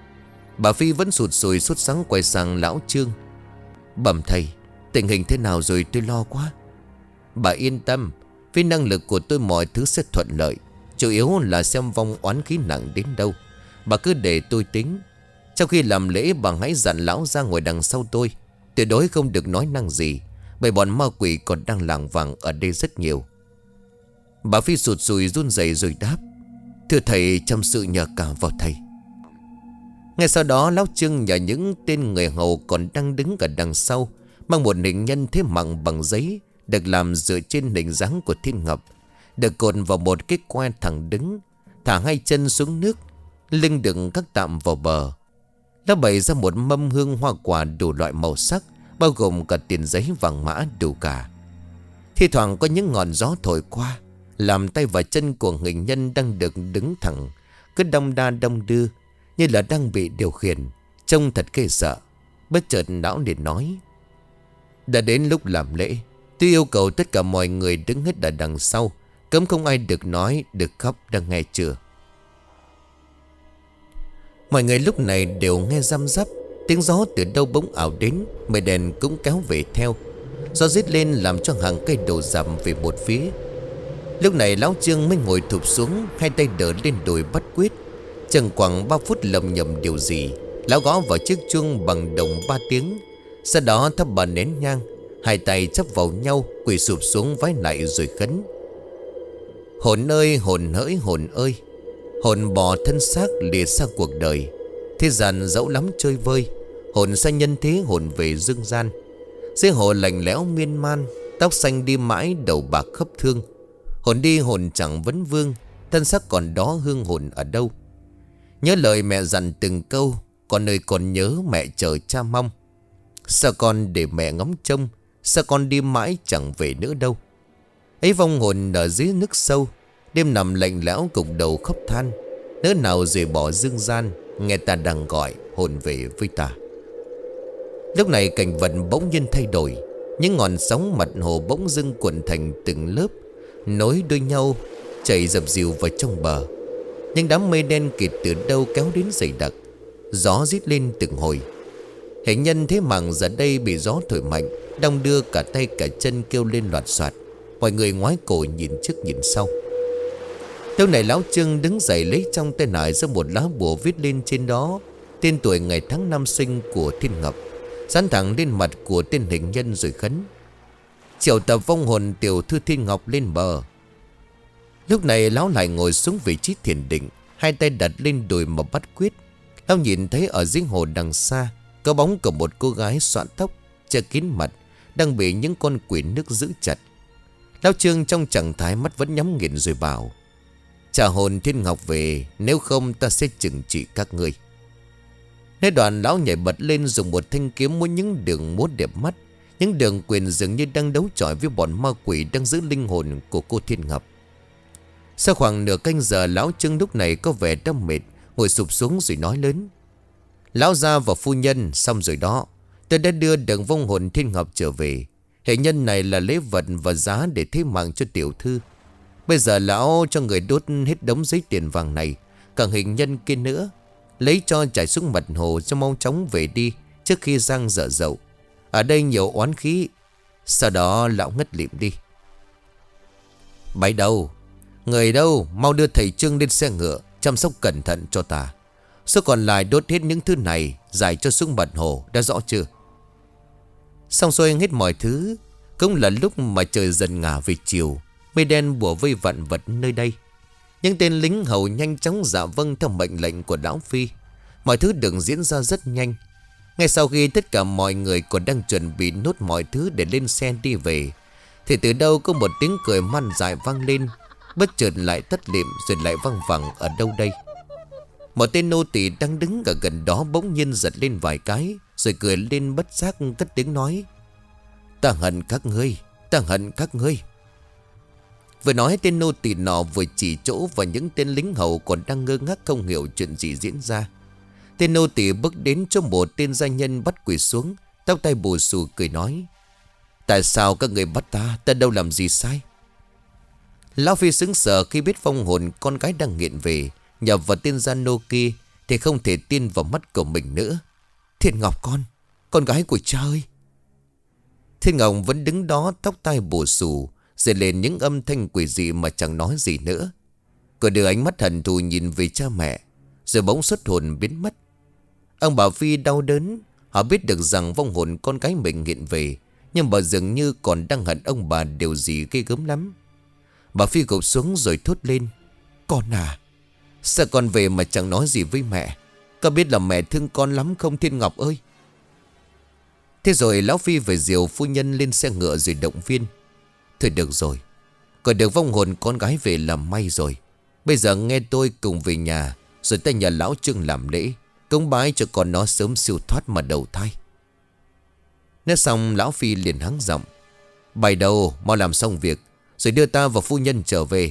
Bà Phi vẫn sụt sùi sốt sắng quay sang lão Trương: Bẩm thầy, tình hình thế nào rồi, tôi lo quá. Bà yên tâm, với năng lực của tôi mọi thứ sẽ thuận lợi. Chủ yếu là xem vong oán khí nặng đến đâu, bà cứ để tôi tính. Sau khi làm lễ, bà hãy dặn lão ra ngồi đằng sau tôi, tuyệt đối không được nói năng gì, bởi bọn ma quỷ còn đang lảng vảng ở đây rất nhiều. Bà Phi sụt sùi run rẩy rồi đáp: Thưa thầy, trong sự nhờ cả vào thầy. Ngay sau đó, lão Trương nhờ những tên người hầu còn đang đứng ở đằng sau mang một hình nhân thế mặng bằng giấy, được làm dựa trên hình dáng của Thiên Ngọc, được cột vào một cái que thẳng đứng, thả hai chân xuống nước, lưng đựng các tạm vào bờ. Nó bày ra một mâm hương hoa quả đủ loại màu sắc, bao gồm cả tiền giấy vàng mã đủ cả. Thi thoảng có những ngọn gió thổi qua, làm tay và chân của người nhân đang được đứng thẳng cứ đong đa đong đưa, như là đang bị điều khiển, trông thật ghê sợ. Bất chợt lão liền nói: Đã đến lúc làm lễ, tôi yêu cầu tất cả mọi người đứng hết ở đằng sau, cấm không ai được nói, được khóc, đang nghe chưa? Mọi người lúc này đều nghe răm rắp. Tiếng gió từ đâu bỗng ảo đến, mây đèn cũng kéo về theo. Gió rít lên làm cho hàng cây đổ dầm về một phía. Lúc này lão Trương mới ngồi thụp xuống, hai tay đỡ lên đùi bắt quyết. Chừng khoảng 3 phút lầm nhầm điều gì, lão gõ vào chiếc chuông bằng đồng 3 tiếng. Sau đó thắp bà nén nhang, hai tay chắp vào nhau, quỳ sụp xuống vái lại rồi khấn: Hồn ơi hồn hỡi hồn ơi, hồn bỏ thân xác lìa xa cuộc đời. Thế gian dẫu lắm chơi vơi, hồn xa nhân thế hồn về dương gian. Dưới hồ lạnh lẽo miên man, tóc xanh đi mãi đầu bạc khấp thương. Hồn đi hồn chẳng vấn vương, Thân xác còn đó hương hồn ở đâu? Nhớ lời mẹ dặn từng câu, con ơi còn nhớ mẹ chờ cha mong. Sao con để mẹ ngóng trông, sao con đi mãi chẳng về nữa đâu. Ấy vong hồn ở dưới nước sâu, đêm nằm lạnh lẽo gục đầu khóc than. Nỡ nào rời bỏ dương gian, nghe ta đang gọi hồn về với ta. Lúc này cảnh vật bỗng nhiên thay đổi. Những ngọn sóng mặt hồ bỗng dưng cuộn thành từng lớp, nối đuôi nhau chảy dập dìu vào trong bờ. Những đám mây đen kịt từ đâu kéo đến dày đặc. Gió rít lên từng hồi. Hình nhân thế mảng giờ đây bị gió thổi mạnh, đong đưa cả tay cả chân kêu lên loạt soạt. Mọi người ngoái cổ nhìn trước nhìn sau. Lúc này lão Trương đứng dậy lấy trong tay nải ra một lá bùa viết lên trên đó tên tuổi ngày tháng năm sinh của Thiên Ngọc, dán thẳng lên mặt của tên hình nhân rồi khấn: triệu tập vong hồn tiểu thư Thiên Ngọc lên bờ. Lúc này lão lại ngồi xuống vị trí thiền định, hai tay đặt lên đùi mà bắt quyết. Lão nhìn thấy ở dưới hồ đằng xa có bóng của một cô gái xoăn tóc, che kín mặt, đang bị những con quỷ nước giữ chặt. Lão Trương trong trạng thái mắt vẫn nhắm nghiền rồi bảo: trả hồn Thiên Ngọc về, nếu không ta sẽ trừng trị các ngươi. Nói đoạn lão nhảy bật lên, dùng một thanh kiếm múa những đường múa đẹp mắt. Những đường quyền dường như đang đấu chọi với bọn ma quỷ đang giữ linh hồn của cô Thiên Ngọc. Sau khoảng nửa canh giờ, lão Trương lúc này có vẻ đã mệt, ngồi sụp xuống rồi nói lớn: lão gia và phu nhân, xong rồi đó. Tôi đã đưa được vong hồn Thiên Ngọc trở về. Hệ nhân này là lễ vật và giá để thế mạng cho tiểu thư. Bây giờ lão cho người đốt hết đống giấy tiền vàng này, cả hình nhân kia nữa, lấy cho chảy xuống mặt hồ cho mau chóng về đi trước khi giang dở dậu. Ở đây nhiều oán khí. Sau đó lão ngất lịm đi. Bày đâu? Người đâu? Mau đưa thầy Trương lên xe ngựa, chăm sóc cẩn thận cho ta. Số còn lại đốt hết những thứ này, giải cho xuống mặt hồ, đã rõ chưa? Xong xuôi hết mọi thứ, cũng là lúc mà trời dần ngả về chiều. Mây đen bủa vây vạn vật nơi đây. Những tên lính hầu nhanh chóng dạ vâng theo mệnh lệnh của lão Phi. Mọi thứ được diễn ra rất nhanh. Ngay sau khi tất cả mọi người còn đang chuẩn bị nốt mọi thứ để lên xe đi về, thì từ đâu có một tiếng cười man dại vang lên, bất chợt lại tắt lịm rồi lại vang vẳng ở đâu đây. Một tên nô tỳ đang đứng ở gần đó bỗng nhiên giật lên vài cái, rồi cười lên bất giác cất tiếng nói: ta hận các ngươi, ta hận các ngươi. Vừa nói, tên nô tỳ nọ vừa chỉ chỗ vào những tên lính hầu còn đang ngơ ngác không hiểu chuyện gì diễn ra. Tên nô tỳ bước đến cho một tên gia nhân bắt quỳ xuống, tóc tai bù xù cười nói: tại sao các người bắt ta? Ta đâu làm gì sai? Lão Phi sững sờ khi biết vong hồn con gái đang nghiện về, nhập vào tên gia nô kia thì không thể tin vào mắt của mình nữa. Thiên Ngọc con gái của cha ơi! Thiên Ngọc vẫn đứng đó, tóc tai bù xù, dậy lên những âm thanh quỷ dị mà chẳng nói gì nữa. Cô đưa ánh mắt hận thù nhìn về cha mẹ, rồi bỗng xuất hồn biến mất. Ông bà Phi đau đớn. Họ biết được rằng vong hồn con gái mình hiện về, nhưng bà dường như còn đang hận ông bà điều gì ghê gớm lắm. Bà Phi gục xuống rồi thốt lên: con à, sao con về mà chẳng nói gì với mẹ? Con biết là mẹ thương con lắm không Thiên Ngọc ơi? Thế rồi lão Phi phải dìu phu nhân lên xe ngựa rồi động viên: thôi được rồi, còn được vong hồn con gái về là may rồi. Bây giờ nghe tôi cùng về nhà, rồi ta nhờ lão Trương làm lễ cúng bái cho con nó sớm siêu thoát mà đầu thai. Nói xong, lão Phi liền hắng giọng: bày đầu, mau làm xong việc rồi đưa ta và phu nhân trở về.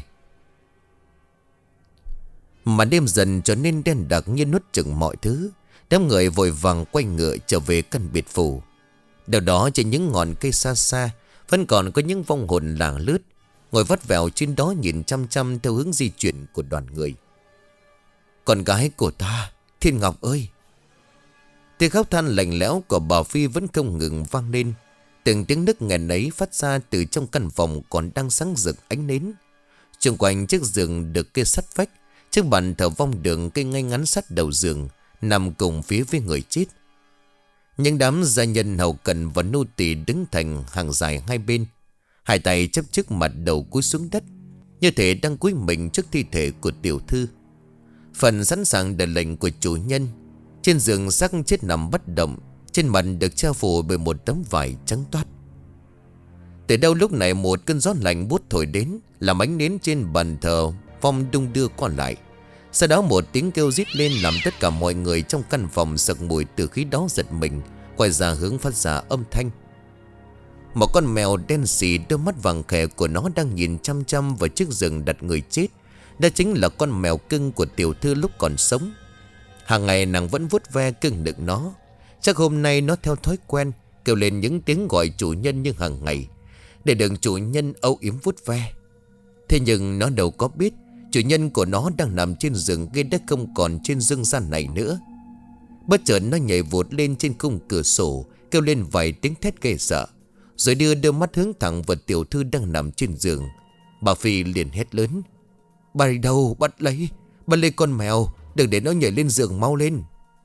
Mà đêm dần trở nên đen đặc như nuốt chửng mọi thứ. Đám người vội vàng quay ngựa trở về căn biệt phủ. Đâu đó trên những ngọn cây xa xa vẫn còn có những vong hồn lảng lướt, ngồi vắt vẻo trên đó nhìn chăm chăm theo hướng di chuyển của đoàn người. Con gái của ta, Thiên Ngọc ơi! Tiếng khóc than lạnh lẽo của bà Phi vẫn không ngừng vang lên. Từng tiếng nức nghẹn ấy phát ra từ trong căn phòng còn đang sáng rực ánh nến. Xung quanh chiếc giường được kê sắt vách, chiếc bàn thờ vong đường cây ngay ngắn sát đầu giường, nằm cùng phía với người chết. Những đám gia nhân hầu cận và nô tỳ đứng thành hàng dài hai bên, hai tay chắp trước mặt, đầu cúi xuống đất, như thể đang cúi mình trước thi thể của tiểu thư. Phần sẵn sàng đợi lệnh của chủ nhân. Trên giường xác chết nằm bất động, trên mặt được che phủ bởi một tấm vải trắng toát. Từ đâu lúc này một cơn gió lạnh buốt thổi đến, làm ánh nến trên bàn thờ vong đung đưa qua lại. Sau đó một tiếng kêu rít lên làm tất cả mọi người trong căn phòng sặc mùi từ khí đó giật mình, quay ra hướng phát ra âm thanh. Một con mèo đen xì, đôi mắt vàng khè của nó đang nhìn chăm chăm vào chiếc giường đặt người chết. Đó chính là con mèo cưng của tiểu thư lúc còn sống. Hàng ngày nàng vẫn vuốt ve cưng đựng nó. Chắc hôm nay nó theo thói quen kêu lên những tiếng gọi chủ nhân như hàng ngày, để đừng chủ nhân âu yếm vuốt ve. Thế nhưng nó đâu có biết chủ nhân của nó đang nằm trên giường kia đã không còn trên dương gian này nữa. Bất chợt nó nhảy vụt lên trên khung cửa sổ, kêu lên vài tiếng thét ghê sợ, rồi đưa đôi mắt hướng thẳng vào tiểu thư đang nằm trên giường. Bà Phi liền hét lớn: "Bà đi đâu? Bắt lấy con mèo, đừng để nó nhảy lên giường, mau lên!"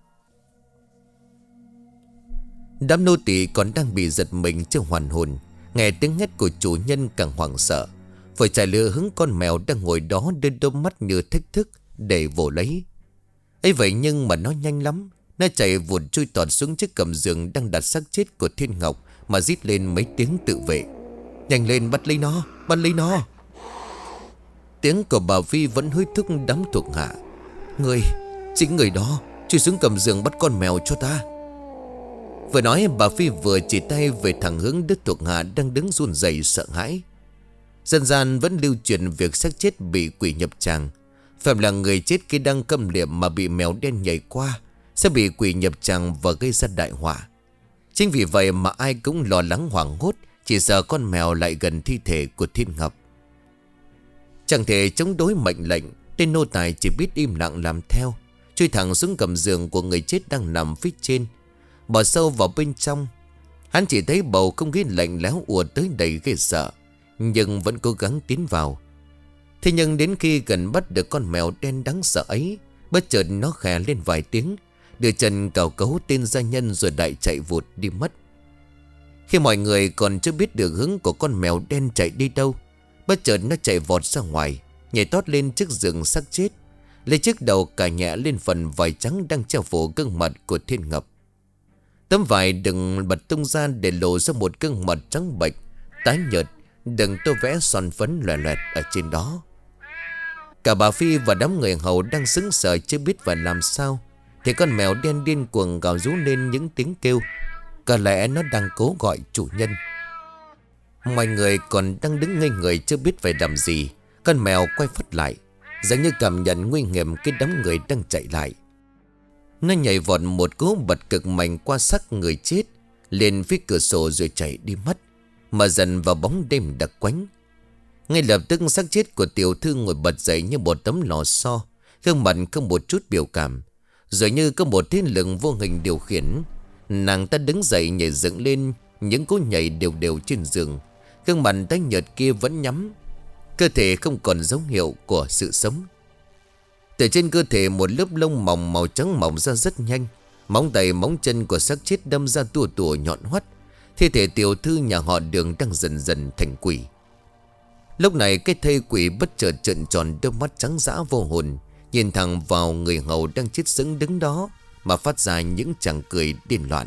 Đám nô tỳ còn đang bị giật mình chưa hoàn hồn, nghe tiếng hét của chủ nhân càng hoảng sợ, phải chạy lừa hướng con mèo đang ngồi đó đưa đôi mắt như thách thức để vồ lấy. Ấy vậy nhưng mà nó nhanh lắm, nó chạy vụt chui tọt xuống chiếc cầm giường đang đặt xác chết của Thiên Ngọc mà rít lên mấy tiếng tự vệ: "Nhanh lên, bắt lấy nó, bắt lấy nó!" Tiếng của bà Phi vẫn hối thúc đám thuộc hạ: Chính người đó, chui xuống cầm giường bắt con mèo cho ta." Vừa nói bà Phi vừa chỉ tay về thẳng hướng đứa thuộc hạ đang đứng run rẩy sợ hãi. Dân gian vẫn lưu truyền việc xác chết bị quỷ nhập tràng. Phạm là người chết khi đang câm liệm mà bị mèo đen nhảy qua sẽ bị quỷ nhập tràng và gây ra đại họa. Chính vì vậy mà ai cũng lo lắng hoảng hốt, chỉ sợ con mèo lại gần thi thể của Thiên Ngọc. Chẳng thể chống đối mệnh lệnh, tên nô tài chỉ biết im lặng làm theo, chui thẳng xuống cầm giường của người chết đang nằm phía trên, bỏ sâu vào bên trong. Hắn chỉ thấy bầu không khí lạnh lẽo ùa tới đầy ghê sợ, nhưng vẫn cố gắng tiến vào. Thế nhưng đến khi gần bắt được con mèo đen đáng sợ ấy, bất chợt nó khè lên vài tiếng, đưa chân cào cấu tên gia nhân rồi đại chạy vụt đi mất. Khi mọi người còn chưa biết được hướng của con mèo đen chạy đi đâu, bất chợt nó chạy vọt ra ngoài, nhảy tót lên chiếc giường xác chết, lấy chiếc đầu cài nhẹ lên phần vải trắng đang che phủ gương mặt của Thiên Ngọc. Tấm vải đừng bật tung ra để lộ ra một gương mặt trắng bệch, tái nhợt, đừng tô vẽ son phấn loẹt loẹt ở trên đó. Cả bà Phi và đám người hầu đang sững sờ chưa biết phải làm sao, thì con mèo đen điên cuồng gào rú lên những tiếng kêu. Có lẽ nó đang cố gọi chủ nhân. Mọi người còn đang đứng ngây người chưa biết phải làm gì, con mèo quay phắt lại, dường như cảm nhận nguy hiểm cái đám người đang chạy lại. Nó nhảy vọt một cú bật cực mạnh qua xác người chết lên phía cửa sổ rồi chạy đi mất, mà dần vào bóng đêm đặc quánh. Ngay lập tức xác chết của tiểu thư ngồi bật dậy như một tấm lò xo, gương mặt không một chút biểu cảm, rồi như có một thế lực vô hình điều khiển. Nàng ta đứng dậy nhảy dựng lên những cú nhảy đều đều trên giường, gương mặt tái nhợt kia vẫn nhắm, cơ thể không còn dấu hiệu của sự sống. Từ trên cơ thể một lớp lông mỏng màu trắng mỏng ra rất nhanh, móng tay móng chân của xác chết đâm ra tua tủa nhọn hoắt. Thi thể tiểu thư nhà họ Đường đang dần dần thành quỷ. Lúc này cái thây quỷ bất chợt trợn tròn đôi mắt trắng dã vô hồn, nhìn thẳng vào người hầu đang chết sững đứng đó mà phát ra những tràng cười điên loạn.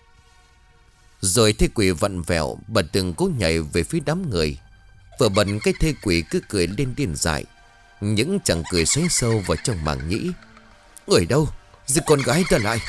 Rồi thây quỷ vặn vẹo bật từng cú nhảy về phía đám người. Vừa bận cái thây quỷ cứ cười lên điên dại, những tràng cười xoáy sâu vào trong màng nhĩ. Người đâu? Giết con gái ta lại!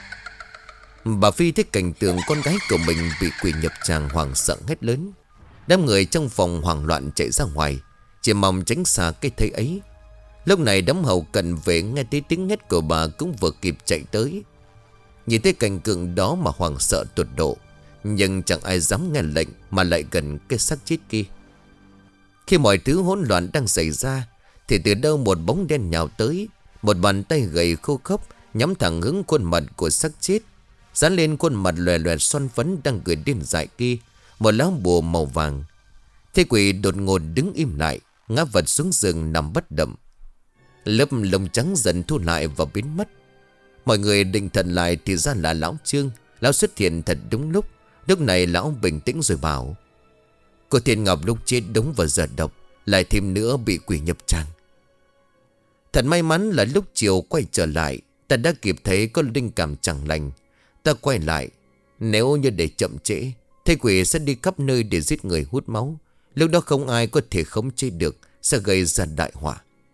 Bà Phi thấy cảnh tượng con gái của mình bị quỷ nhập tràng, hoảng sợ hét lớn. Đám người trong phòng hoảng loạn chạy ra ngoài, chỉ mong tránh xa cái thây ấy. Lúc này đám hầu cận về nghe thấy tiếng hét của bà cũng vừa kịp chạy tới. Nhìn thấy cảnh tượng đó mà hoảng sợ tột độ, nhưng chẳng ai dám nghe lệnh mà lại gần cái xác chết kia. Khi mọi thứ hỗn loạn đang xảy ra, thì từ đâu một bóng đen nhào tới, một bàn tay gầy khô khốc nhắm thẳng hướng khuôn mặt của xác chết, dán lên khuôn mặt lòe loẹt son phấn đang cười điên dại kia một lá bùa màu vàng. Thế quỷ đột ngột đứng im lại, ngã vật xuống giường nằm bất động. Lớp lông trắng dần thu lại và biến mất. Mọi người định thần lại thì ra là lão Trương. Lão xuất hiện thật đúng lúc. Lúc này lão bình tĩnh rồi bảo: Cô Thiên Ngọc lúc chết đúng vào giờ độc, lại thêm nữa bị quỷ nhập tràng. Thật may mắn là lúc chiều quay trở lại, ta đã kịp thấy có linh cảm chẳng lành. Ta quay lại, nếu như để chậm trễ, thây quỷ sẽ đi khắp nơi để giết người hút máu. Lúc đó không ai có thể khống chế được, sẽ gây ra đại họa.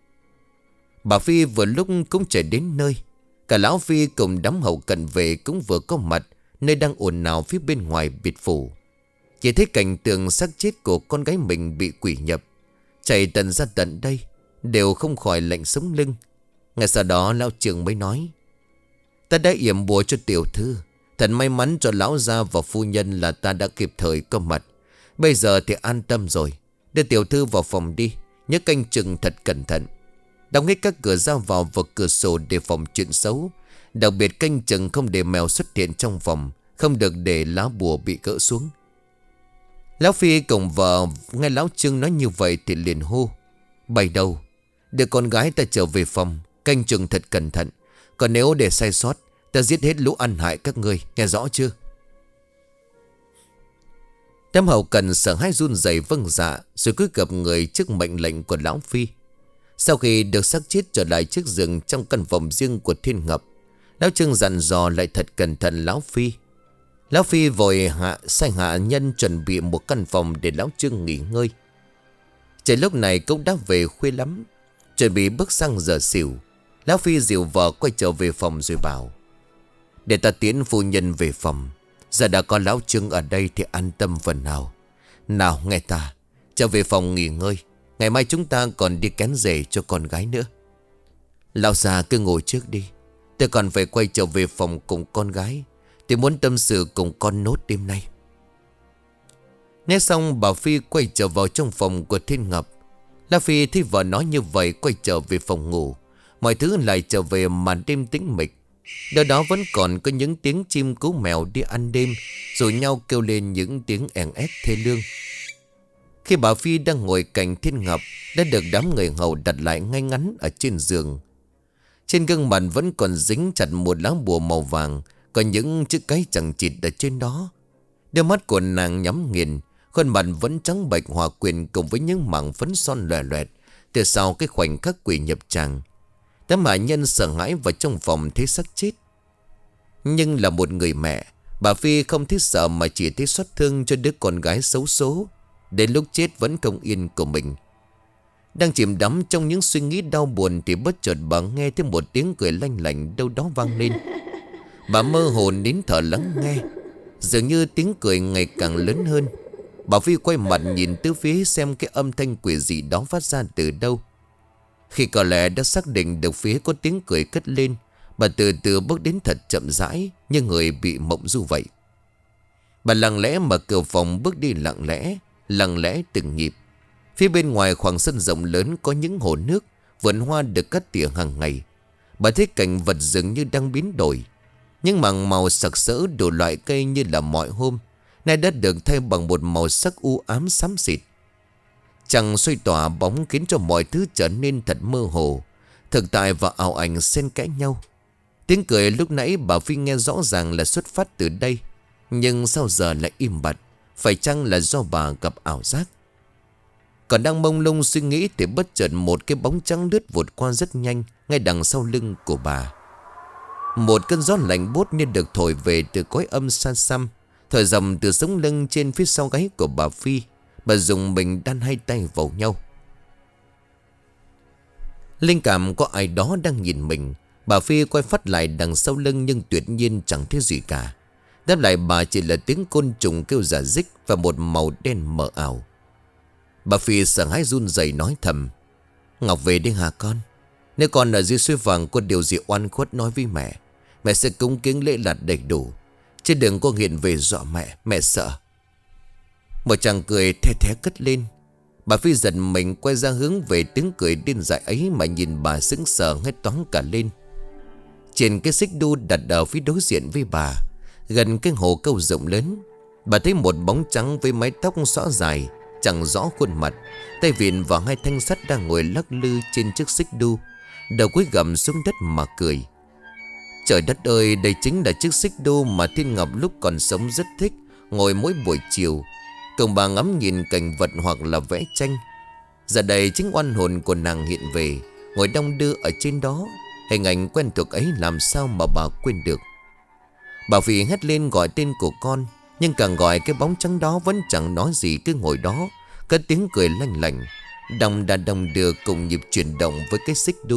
Bà Phi vừa lúc cũng chạy đến nơi. Cả lão Phi cùng đám hậu cận về cũng vừa có mặt nơi đang ồn ào phía bên ngoài biệt phủ. Chỉ thấy cảnh tượng xác chết của con gái mình bị quỷ nhập, chạy tận ra tận đây, đều không khỏi lạnh sống lưng. Ngay sau đó lão Trường mới nói: ta đã yểm bùa cho tiểu thư. Thật may mắn cho lão gia và phu nhân là ta đã kịp thời có mặt. Bây giờ thì an tâm rồi. Đưa tiểu thư vào phòng đi, nhớ canh chừng thật cẩn thận. Đóng hết các cửa ra vào và cửa sổ để phòng chuyện xấu. Đặc biệt canh chừng không để mèo xuất hiện trong phòng, không được để lá bùa bị gỡ xuống. Lão Phi cùng vợ nghe lão Trương nói như vậy thì liền hô: bày đầu, đưa con gái ta trở về phòng, canh chừng thật cẩn thận. Còn nếu để sai sót, ta giết hết lũ ăn hại các ngươi, nghe rõ chưa? Đám hậu cần sợ hãi run rẩy vâng dạ, rồi cứ gập người trước mệnh lệnh của lão Phi. Sau khi được xác chết trở lại trước giường trong căn phòng riêng của Thiên Ngập, lão Trương dặn dò lại thật cẩn thận lão Phi. Lão Phi vội sai hạ nhân chuẩn bị một căn phòng để lão Trương nghỉ ngơi. Trời lúc này cũng đã về khuya lắm, chuẩn bị bước sang giờ xỉu. Lão Phi dìu vợ quay trở về phòng rồi bảo: để ta tiễn phu nhân về phòng. Giờ đã có lão Trương ở đây thì an tâm phần nào. Nào nghe ta, trở về phòng nghỉ ngơi. Ngày mai chúng ta còn đi kén rể cho con gái nữa. Lão già cứ ngồi trước đi, tôi còn phải quay trở về phòng cùng con gái. Tôi muốn tâm sự cùng con nốt đêm nay. Nghe xong bà Phi quay trở vào trong phòng của Thiên Ngập. La Phi thấy vợ nói như vậy quay trở về phòng ngủ. Mọi thứ lại trở về màn đêm tĩnh mịch. Đâu đó vẫn còn có những tiếng chim cú mèo đi ăn đêm, rồi nhau kêu lên những tiếng èn ét thê lương. Khi bà Phi đang ngồi cạnh Thiên Ngập, đã được đám người hầu đặt lại ngay ngắn ở trên giường. Trên gương mặt vẫn còn dính chặt một lá bùa màu vàng, có những chữ cái chằng chịt ở trên đó. Đôi mắt của nàng nhắm nghiền, khuôn mặt vẫn trắng bệch hòa quyện cùng với những mảng phấn son loè loẹt từ sau cái khoảnh khắc quỷ nhập tràng. Đám hạ nhân sợ hãi vào trong phòng thấy xác chết. Nhưng là một người mẹ, bà Phi không thấy sợ mà chỉ thấy xót thương cho đứa con gái xấu số, đến lúc chết vẫn không yên của mình. Đang chìm đắm trong những suy nghĩ đau buồn thì bất chợt bà nghe thấy một tiếng cười lanh lảnh đâu đó vang lên. Bà mơ hồ nín thở lắng nghe. Dường như tiếng cười ngày càng lớn hơn. Bà Phi quay mặt nhìn từ phía xem cái âm thanh quỷ dị đó phát ra từ đâu. Khi có lẽ đã xác định được phía có tiếng cười cất lên, bà từ từ bước đến thật chậm rãi, như người bị mộng du vậy. Bà lặng lẽ mở cửa phòng bước đi lặng lẽ từng nhịp. Phía bên ngoài khoảng sân rộng lớn có những hồ nước, vườn hoa được cắt tỉa hàng ngày. Bà thấy cảnh vật dường như đang biến đổi. Những mảng màu sặc sỡ đủ loại cây như là mọi hôm, nay đã được thay bằng một màu sắc u ám xám xịt. Trăng xoay tỏa bóng khiến cho mọi thứ trở nên thật mơ hồ. Thực tại và ảo ảnh xen kẽ nhau. Tiếng cười lúc nãy bà Phi nghe rõ ràng là xuất phát từ đây, nhưng sao giờ lại im bặt? Phải chăng là do bà gặp ảo giác? Còn đang mông lung suy nghĩ thì bất chợt một cái bóng trắng lướt vụt qua rất nhanh ngay đằng sau lưng của bà. Một cơn gió lạnh buốt như được thổi về từ cõi âm xa xăm, thổi dòng từ sống lưng trên phía sau gáy của bà Phi. Bà dùng mình đan hai tay vào nhau. Linh cảm có ai đó đang nhìn mình. Bà Phi quay phát lại đằng sau lưng nhưng tuyệt nhiên chẳng thấy gì cả. Đáp lại bà chỉ là tiếng côn trùng kêu rả rích và một màu đen mờ ảo. Bà Phi sợ hãi run rẩy nói thầm: Ngọc về đi hả con? Nếu con ở dưới suối vàng có điều gì oan khuất nói với mẹ, mẹ sẽ cúng kiến lễ lạt đầy đủ. Chứ đừng có hiện về dọa mẹ sợ. Một chàng cười the thé cất lên. Bà Phi giật mình quay ra hướng về tiếng cười điên dại ấy mà nhìn bà sững sờ hết toáng cả lên. Trên cái xích đu đặt ở phía đối diện với bà, gần cái hồ câu rộng lớn, bà thấy một bóng trắng với mái tóc xõa dài, chẳng rõ khuôn mặt, tay vịn và hai thanh sắt đang ngồi lắc lư trên chiếc xích đu, đầu cúi gằm xuống đất mà cười. Trời đất ơi, đây chính là chiếc xích đu mà Thiên Ngọc lúc còn sống rất thích ngồi mỗi buổi chiều, cùng bà ngắm nhìn cảnh vật hoặc là vẽ tranh. Giờ đây chính oan hồn của nàng hiện về, ngồi đong đưa ở trên đó. Hình ảnh quen thuộc ấy làm sao mà bà quên được. Bà Phi hét lên gọi tên của con, nhưng càng gọi cái bóng trắng đó vẫn chẳng nói gì, cứ ngồi đó, cất tiếng cười lanh lảnh, đong đà đong đưa cùng nhịp chuyển động với cái xích đu.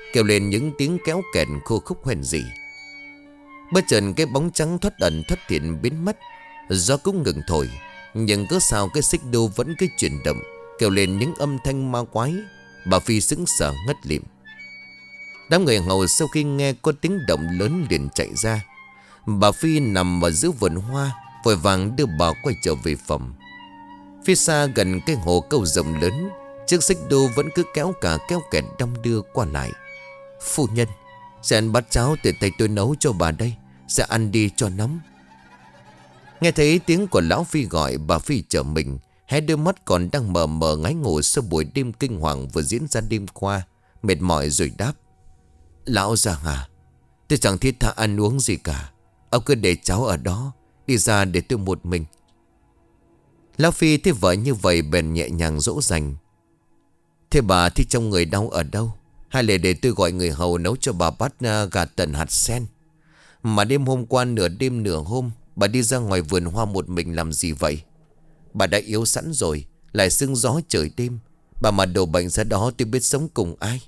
kêu lên những tiếng kéo kẹt khô khúc hoen rỉ. Bất chợt cái bóng trắng thoát ẩn thoát hiện biến mất. Gió cũng ngừng thổi, nhưng cớ sao cái xích đu vẫn cứ chuyển động, kêu lên những âm thanh ma quái. Bà Phi sững sờ ngất lịm. Đám người hầu sau khi nghe có tiếng động lớn liền chạy ra. Bà Phi nằm ở giữa vườn hoa, vội vàng đưa bà quay trở về phòng. Phía xa gần cái hồ câu rộng lớn, chiếc xích đu vẫn cứ kéo kẹt đong đưa qua lại. Phu nhân, sẽ ăn bát cháo từ tay tôi nấu cho bà đây, sẽ ăn đi cho nóng. Nghe thấy tiếng của lão Phi gọi, bà Phi trở mình, hé đôi mắt còn đang mờ mờ ngái ngủ sau buổi đêm kinh hoàng vừa diễn ra đêm qua, mệt mỏi rồi đáp: Lão Giang à, tôi chẳng thiết tha ăn uống gì cả. Ông cứ để cháu ở đó, đi ra để tôi một mình. Lão Phi thấy vợ như vậy bèn nhẹ nhàng dỗ dành: Thế bà thì trong người đau ở đâu? Hay là để tôi gọi người hầu nấu cho bà bát gà tần hạt sen? Mà đêm hôm qua nửa đêm nửa hôm, bà đi ra ngoài vườn hoa một mình làm gì vậy? Bà đã yếu sẵn rồi, lại sương gió trời đêm. Bà mà đổ bệnh ra đó tôi biết sống cùng ai?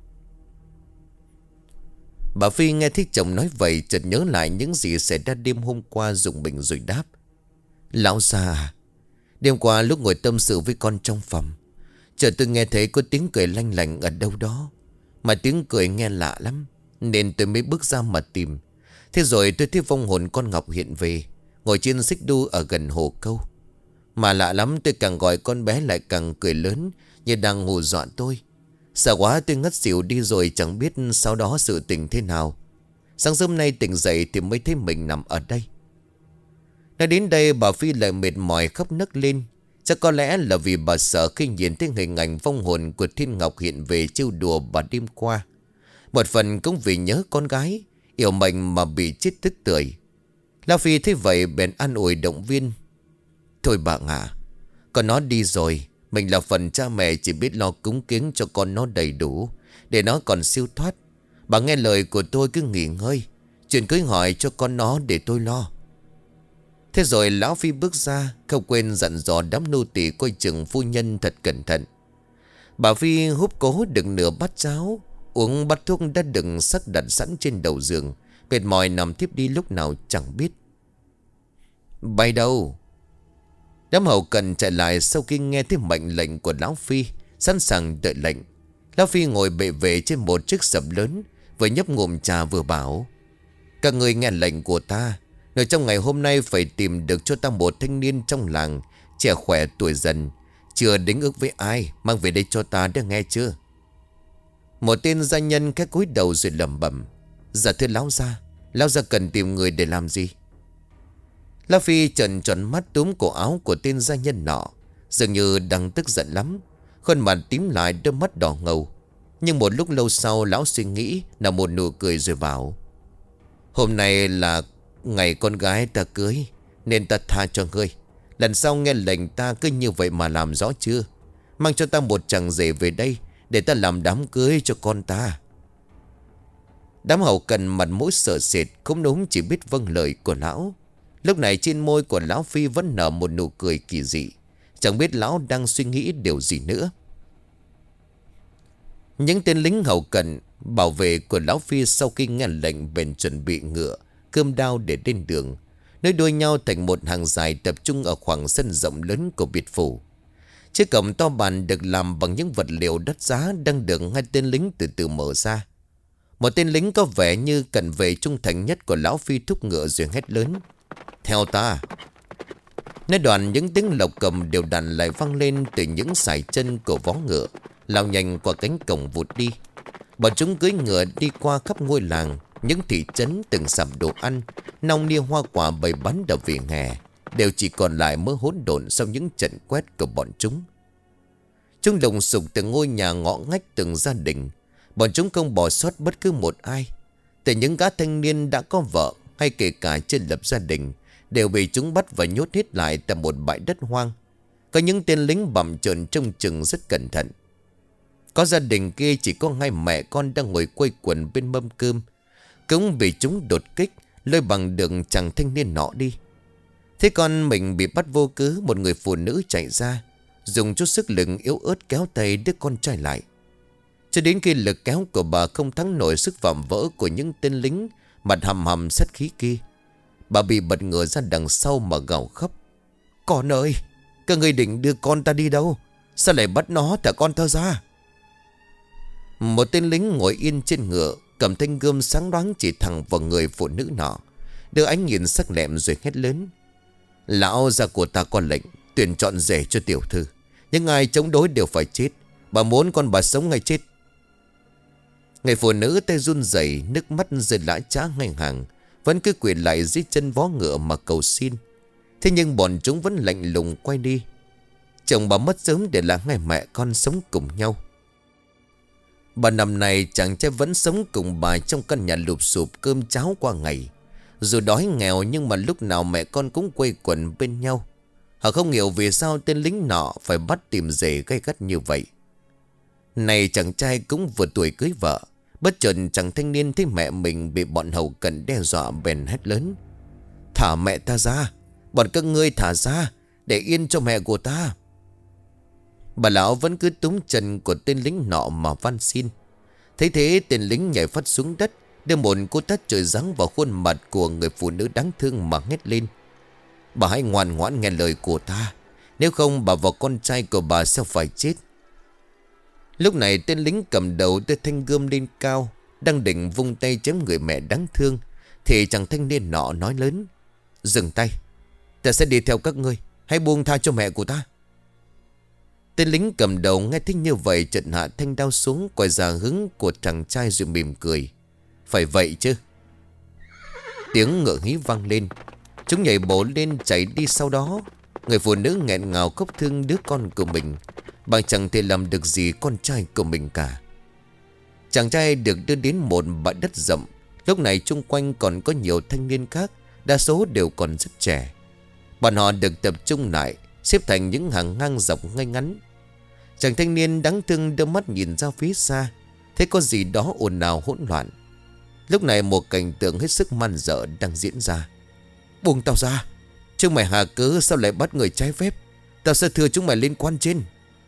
Bà Phi nghe thấy chồng nói vậy, chợt nhớ lại những gì xảy ra đêm hôm qua, rùng mình rồi đáp: Lão già à, đêm qua lúc ngồi tâm sự với con trong phòng, chợt tôi nghe thấy có tiếng cười lanh lảnh ở đâu đó. Mà tiếng cười nghe lạ lắm, nên tôi mới bước ra mà tìm. Thế rồi tôi thấy vong hồn con Ngọc hiện về, ngồi trên xích đu ở gần hồ câu. Mà lạ lắm, tôi càng gọi con bé lại càng cười lớn, như đang hù dọa tôi. Sợ quá tôi ngất xỉu đi rồi, chẳng biết sau đó sự tình thế nào. Sáng sớm nay tỉnh dậy thì mới thấy mình nằm ở đây. Nói đến đây bà Phi lại mệt mỏi khóc nấc lên. Chắc có lẽ là vì bà sợ khi nhìn thấy hình ảnh vong hồn của Thiên Ngọc hiện về trêu đùa bà đêm qua. Một phần cũng vì nhớ con gái yêu mình mà bị chết tức tưởi. Lão Phi thấy vậy bèn an ủi động viên: Thôi bà ạ, con nó đi rồi, mình là phần cha mẹ chỉ biết lo cúng kiến cho con nó đầy đủ, để nó còn siêu thoát. Bà nghe lời của tôi cứ nghỉ ngơi, chuyện cưới hỏi cho con nó để tôi lo. Thế rồi lão Phi bước ra, không quên dặn dò đám nô tỳ coi chừng phu nhân thật cẩn thận. Bà Phi húp cố đựng nửa bát cháo, uống bát thuốc đã đựng sắc đặt sẵn trên đầu giường, mệt mỏi nằm thiếp đi lúc nào chẳng biết. Bay đâu? Đám hầu cần chạy lại sau khi nghe thấy mệnh lệnh của lão Phi, sẵn sàng đợi lệnh. Lão Phi ngồi bệ vệ trên một chiếc sập lớn, vừa nhấp ngụm trà vừa bảo: Các người nghe lệnh của ta, nơi trong ngày hôm nay phải tìm được cho ta một thanh niên trong làng, trẻ khỏe tuổi dần, chưa đính ước với ai, mang về đây cho ta đã nghe chưa? Một tên gia nhân khẽ cúi đầu rồi lẩm bẩm: Dạ thưa lão gia cần tìm người để làm gì? Lão Phi trợn tròn mắt túm cổ áo của tên gia nhân nọ, dường như đang tức giận lắm, khuôn mặt tím lại, đôi mắt đỏ ngầu. Nhưng một lúc lâu sau lão suy nghĩ, nở một nụ cười rồi bảo: Hôm nay là ngày con gái ta cưới, nên ta tha cho ngươi. Lần sau nghe lệnh ta cứ như vậy mà làm, rõ chưa? Mang cho ta một chàng rể về đây, để ta làm đám cưới cho con ta. Đám hầu cần mặt mũi sợ sệt, không đúng chỉ biết vâng lời của lão. Lúc này trên môi của lão Phi vẫn nở một nụ cười kỳ dị, chẳng biết lão đang suy nghĩ điều gì nữa. Những tên lính hầu cận bảo vệ của lão Phi sau khi nghe lệnh bèn chuẩn bị ngựa, cơm đao để lên đường, nối đuôi nhau thành một hàng dài tập trung ở khoảng sân rộng lớn của biệt phủ. Chiếc cổng to bản được làm bằng những vật liệu đắt giá đang được hai tên lính từ từ mở ra. Một tên lính có vẻ như cận vệ trung thành nhất của lão Phi thúc ngựa rồi hét lớn: Theo ta! Nói đoạn những tiếng lộc cầm đều đặn lại vang lên từ những sải chân của vó ngựa, lao nhanh qua cánh cổng vụt đi. Bọn chúng cưỡi ngựa đi qua khắp ngôi làng, những thị trấn từng sạp đồ ăn, nong nia hoa quả bày bán ở vỉa hè, đều chỉ còn lại mớ hỗn độn sau những trận quét của bọn chúng. Chúng lùng sục từ ngôi nhà ngõ ngách từng gia đình. Bọn chúng không bỏ sót bất cứ một ai. Từ những gã thanh niên đã có vợ hay kể cả chưa lập gia đình đều bị chúng bắt và nhốt hết lại tại một bãi đất hoang. Có những tên lính bặm trợn trông chừng rất cẩn thận. Có gia đình kia chỉ có hai mẹ con đang ngồi quây quần bên mâm cơm, cũng bị chúng đột kích, lôi bằng đường chàng thanh niên nọ đi. Thế con mình bị bắt vô cớ, một người phụ nữ chạy ra, dùng chút sức lực yếu ớt kéo tay đứa con trai lại. Cho đến khi lực kéo của bà không thắng nổi sức vạm vỡ của những tên lính mặt hầm hầm sát khí kia, bà bị bật ngửa ra đằng sau mà gào khóc. Con ơi, các người định đưa con ta đi đâu? Sao lại bắt nó thả con ta ra? Một tên lính ngồi yên trên ngựa, cầm thanh gươm sáng loáng chỉ thẳng vào người phụ nữ nọ, đưa ánh nhìn sắc lẹm rồi hét lớn. Lão gia của ta có lệnh tuyển chọn rể cho tiểu thư. Nhưng ai chống đối đều phải chết. Bà muốn con bà sống hay chết? Người phụ nữ tay run rẩy, nước mắt rơi lã chã ngang hàng, vẫn cứ quỳ lại dưới chân vó ngựa mà cầu xin. Thế nhưng bọn chúng vẫn lạnh lùng quay đi. Chồng bà mất sớm để lại hai mẹ con sống cùng nhau. Bà năm này chàng trai vẫn sống cùng bà trong căn nhà lụp xụp cơm cháo qua ngày. Dù đói nghèo nhưng mà lúc nào mẹ con cũng quây quần bên nhau. Họ không hiểu vì sao tên lính nọ phải bắt tìm rể gay gắt như vậy. Này chàng trai cũng vừa tuổi cưới vợ, bất chợt chàng thanh niên thấy mẹ mình bị bọn hầu cận đe dọa bèn hét lớn. Thả mẹ ta ra, bọn các ngươi thả ra, để yên cho mẹ của ta. Bà lão vẫn cứ túm chân của tên lính nọ mà van xin. Thấy thế tên lính nhảy phát xuống đất, đưa một cú tát trời giáng vào khuôn mặt của người phụ nữ đáng thương mà hét lên. Bà hãy ngoan ngoãn nghe lời của ta, nếu không bà và con trai của bà sẽ phải chết. Lúc này tên lính cầm đầu đưa thanh gươm lên cao, đang định vung tay chém người mẹ đáng thương, thì chàng thanh niên nọ nói lớn. Dừng tay, ta sẽ đi theo các ngươi, hãy buông tha cho mẹ của ta. Tên lính cầm đầu nghe thích như vậy chợt hạ thanh đao xuống, quay ra hướng của chàng trai rồi mỉm cười. Phải vậy chứ. Tiếng ngựa hí vang lên, chúng nhảy bổ lên chạy đi. Sau đó người phụ nữ nghẹn ngào khóc thương đứa con của mình. Bà chẳng thể làm được gì con trai của mình cả. Chàng trai được đưa đến một bãi đất rộng. Lúc này chung quanh còn có nhiều thanh niên khác, đa số đều còn rất trẻ. Bọn họ được tập trung lại, xếp thành những hàng ngang dọc ngay ngắn. Chàng thanh niên đáng thương đưa mắt nhìn ra phía xa, thấy có gì đó ồn ào hỗn loạn. Lúc này một cảnh tượng hết sức man dợ đang diễn ra. Buông tao ra, chúng mày hà cớ sao lại bắt người trái phép? Tao sẽ thưa chúng mày lên quan trên.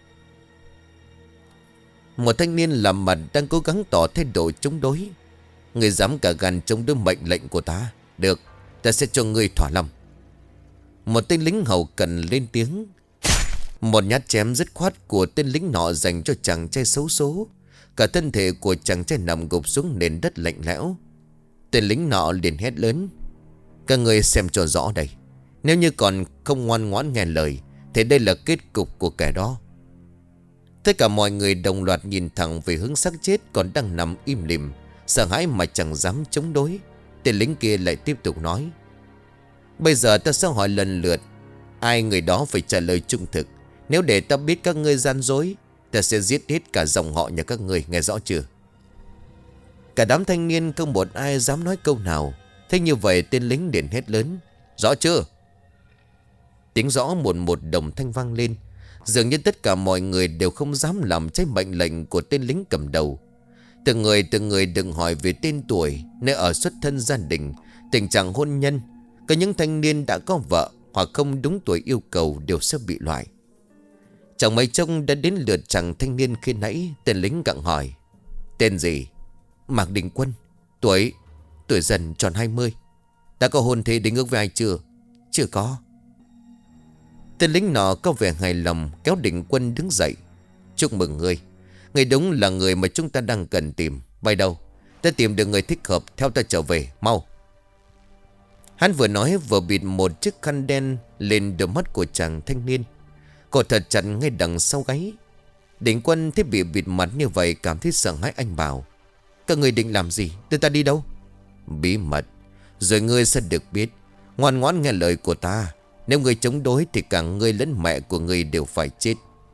Một thanh niên làm mặt đang cố gắng tỏ thái độ chống đối. Người dám cả gan chống đối mệnh lệnh của ta? Được, ta sẽ cho ngươi thỏa lòng. Một tên lính hầu cận lên tiếng. Một nhát chém dứt khoát của tên lính nọ dành cho chàng trai xấu số. Cả thân thể của chàng trai nằm gục xuống nền đất lạnh lẽo. Tên lính nọ liền hét lớn. Các người xem cho rõ đây. Nếu như còn không ngoan ngoãn nghe lời, thì đây là kết cục của kẻ đó. Tất cả mọi người đồng loạt nhìn thẳng về hướng xác chết còn đang nằm im lìm, sợ hãi mà chẳng dám chống đối. Tên lính kia lại tiếp tục nói. Bây giờ ta sẽ hỏi lần lượt, ai người đó phải trả lời trung thực. Nếu để ta biết các ngươi gian dối, ta sẽ giết hết cả dòng họ nhà các ngươi, nghe rõ chưa? Cả đám thanh niên không một ai dám nói câu nào. Thế như vậy tên lính liền hét lớn. Rõ chưa? Tiếng rõ một đồng thanh vang lên. Dường như tất cả mọi người đều không dám làm trái mệnh lệnh của tên lính cầm đầu. Từng người đừng hỏi về tên tuổi, nơi ở, xuất thân gia đình, tình trạng hôn nhân. Có những thanh niên đã có vợ hoặc không đúng tuổi yêu cầu đều sẽ bị loại. Chẳng mấy trông đã đến lượt chàng thanh niên khi nãy. Tên lính gặng hỏi. Tên gì? Mạc Đình Quân. Tuổi dần tròn 20. Đã có hôn thế đính ước với ai chưa? Chưa có. Tên lính nọ có vẻ hài lòng kéo Đình Quân đứng dậy. Chúc mừng ngươi. Ngươi đúng là người mà chúng ta đang cần tìm. Bay đâu? Ta tìm được người thích hợp, theo ta trở về, mau. Hắn vừa nói vừa bịt một chiếc khăn đen lên đôi mắt của chàng thanh niên. Cô thật chặt ngay đằng sau gáy. Đình Quân thấy bị bịt mặt như vậy cảm thấy sợ hãi, anh bảo. Các người định làm gì? Đưa ta đi đâu? Bí mật. Rồi ngươi sẽ được biết. Ngoan ngoãn nghe lời của ta. Nếu ngươi chống đối thì cả ngươi lẫn mẹ của ngươi đều phải chết.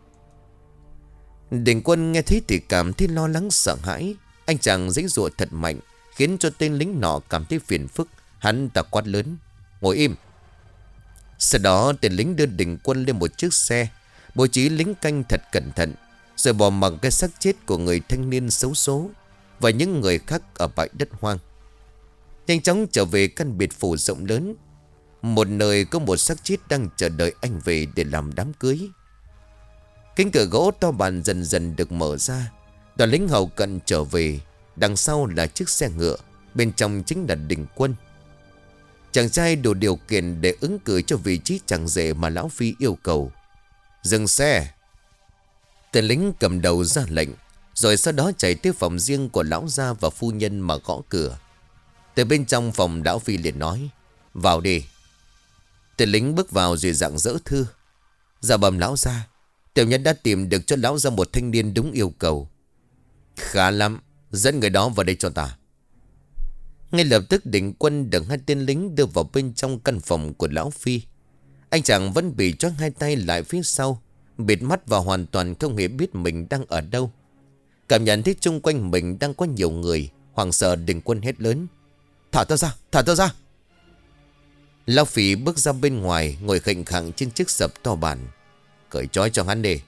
Đình Quân nghe thấy thì cảm thấy lo lắng sợ hãi. Anh chàng giãy giụa thật mạnh, khiến cho tên lính nọ cảm thấy phiền phức. Hắn ta quát lớn. Ngồi im. Sau đó tên lính đưa Đình Quân lên một chiếc xe, bố trí lính canh thật cẩn thận, rồi bỏ mặc cái xác chết của người thanh niên xấu số và những người khác ở bãi đất hoang. Nhanh chóng trở về căn biệt phủ rộng lớn, một nơi có một xác chết đang chờ đợi anh về để làm đám cưới. Cánh cửa gỗ to bản dần dần được mở ra. Đoàn lính hầu cận trở về. Đằng sau là chiếc xe ngựa, bên trong chính là Đình Quân. Chàng trai đủ điều kiện để ứng cử cho vị trí chẳng rể mà lão Phi yêu cầu. Dừng xe. Tên lính cầm đầu ra lệnh, rồi sau đó chạy tới phòng riêng của lão gia và phu nhân mà gõ cửa. Từ bên trong phòng, lão Phi liền nói: vào đi. Tên lính bước vào rồi rạng rỡ thưa: dạ bẩm lão gia, tiểu nhân đã tìm được cho lão gia một thanh niên đúng yêu cầu. Khá lắm, dẫn người đó vào đây cho ta. Ngay lập tức Đình Quân được hai tên lính đưa vào bên trong căn phòng của lão Phi. Anh chàng vẫn bị trói hai tay lại phía sau, bịt mắt và hoàn toàn không hề biết mình đang ở đâu. Cảm nhận thấy chung quanh mình đang có nhiều người, hoảng sợ Đình Quân hét lớn: thả ta ra, thả ta ra. Lão Phi bước ra bên ngoài, ngồi khệnh khạng trên chiếc sập to bản. Cởi trói cho hắn đi.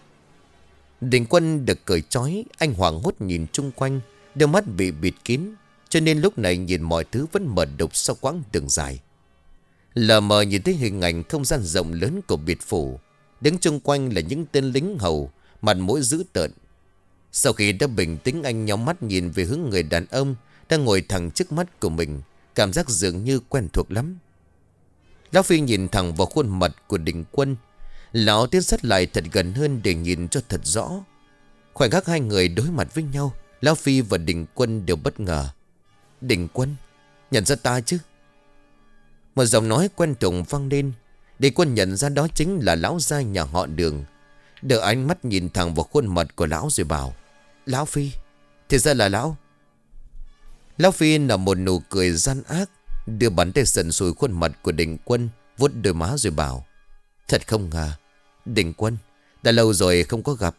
Đình Quân được cởi trói, anh hoảng hốt nhìn chung quanh, đôi mắt bị bịt kín, cho nên lúc này nhìn mọi thứ vẫn mờ đục sau quãng đường dài. Lờ mờ nhìn thấy hình ảnh không gian rộng lớn của biệt phủ, đứng chung quanh là những tên lính hầu, mặt mũi dữ tợn. Sau khi đã bình tĩnh, anh nhắm mắt nhìn về hướng người đàn ông đang ngồi thẳng trước mắt của mình, cảm giác dường như quen thuộc lắm. Lão Phi nhìn thẳng vào khuôn mặt của Đình Quân. Lão tiến sát lại thật gần hơn để nhìn cho thật rõ. Khoảnh khắc hai người đối mặt với nhau, Lão Phi và Đình Quân đều bất ngờ. Đình Quân, nhận ra ta chứ? Một giọng nói quen thuộc vang lên. Đình Quân nhận ra đó chính là lão gia nhà họ Đường. Đưa ánh mắt nhìn thẳng vào khuôn mặt của lão rồi bảo: Lão Phi, thì ra là lão. Lão Phi nở một nụ cười gian ác, đưa bàn tay sần sùi khuôn mặt của Đình Quân, vuốt đôi má rồi bảo: thật không ngờ, Đình Quân, đã lâu rồi không có gặp.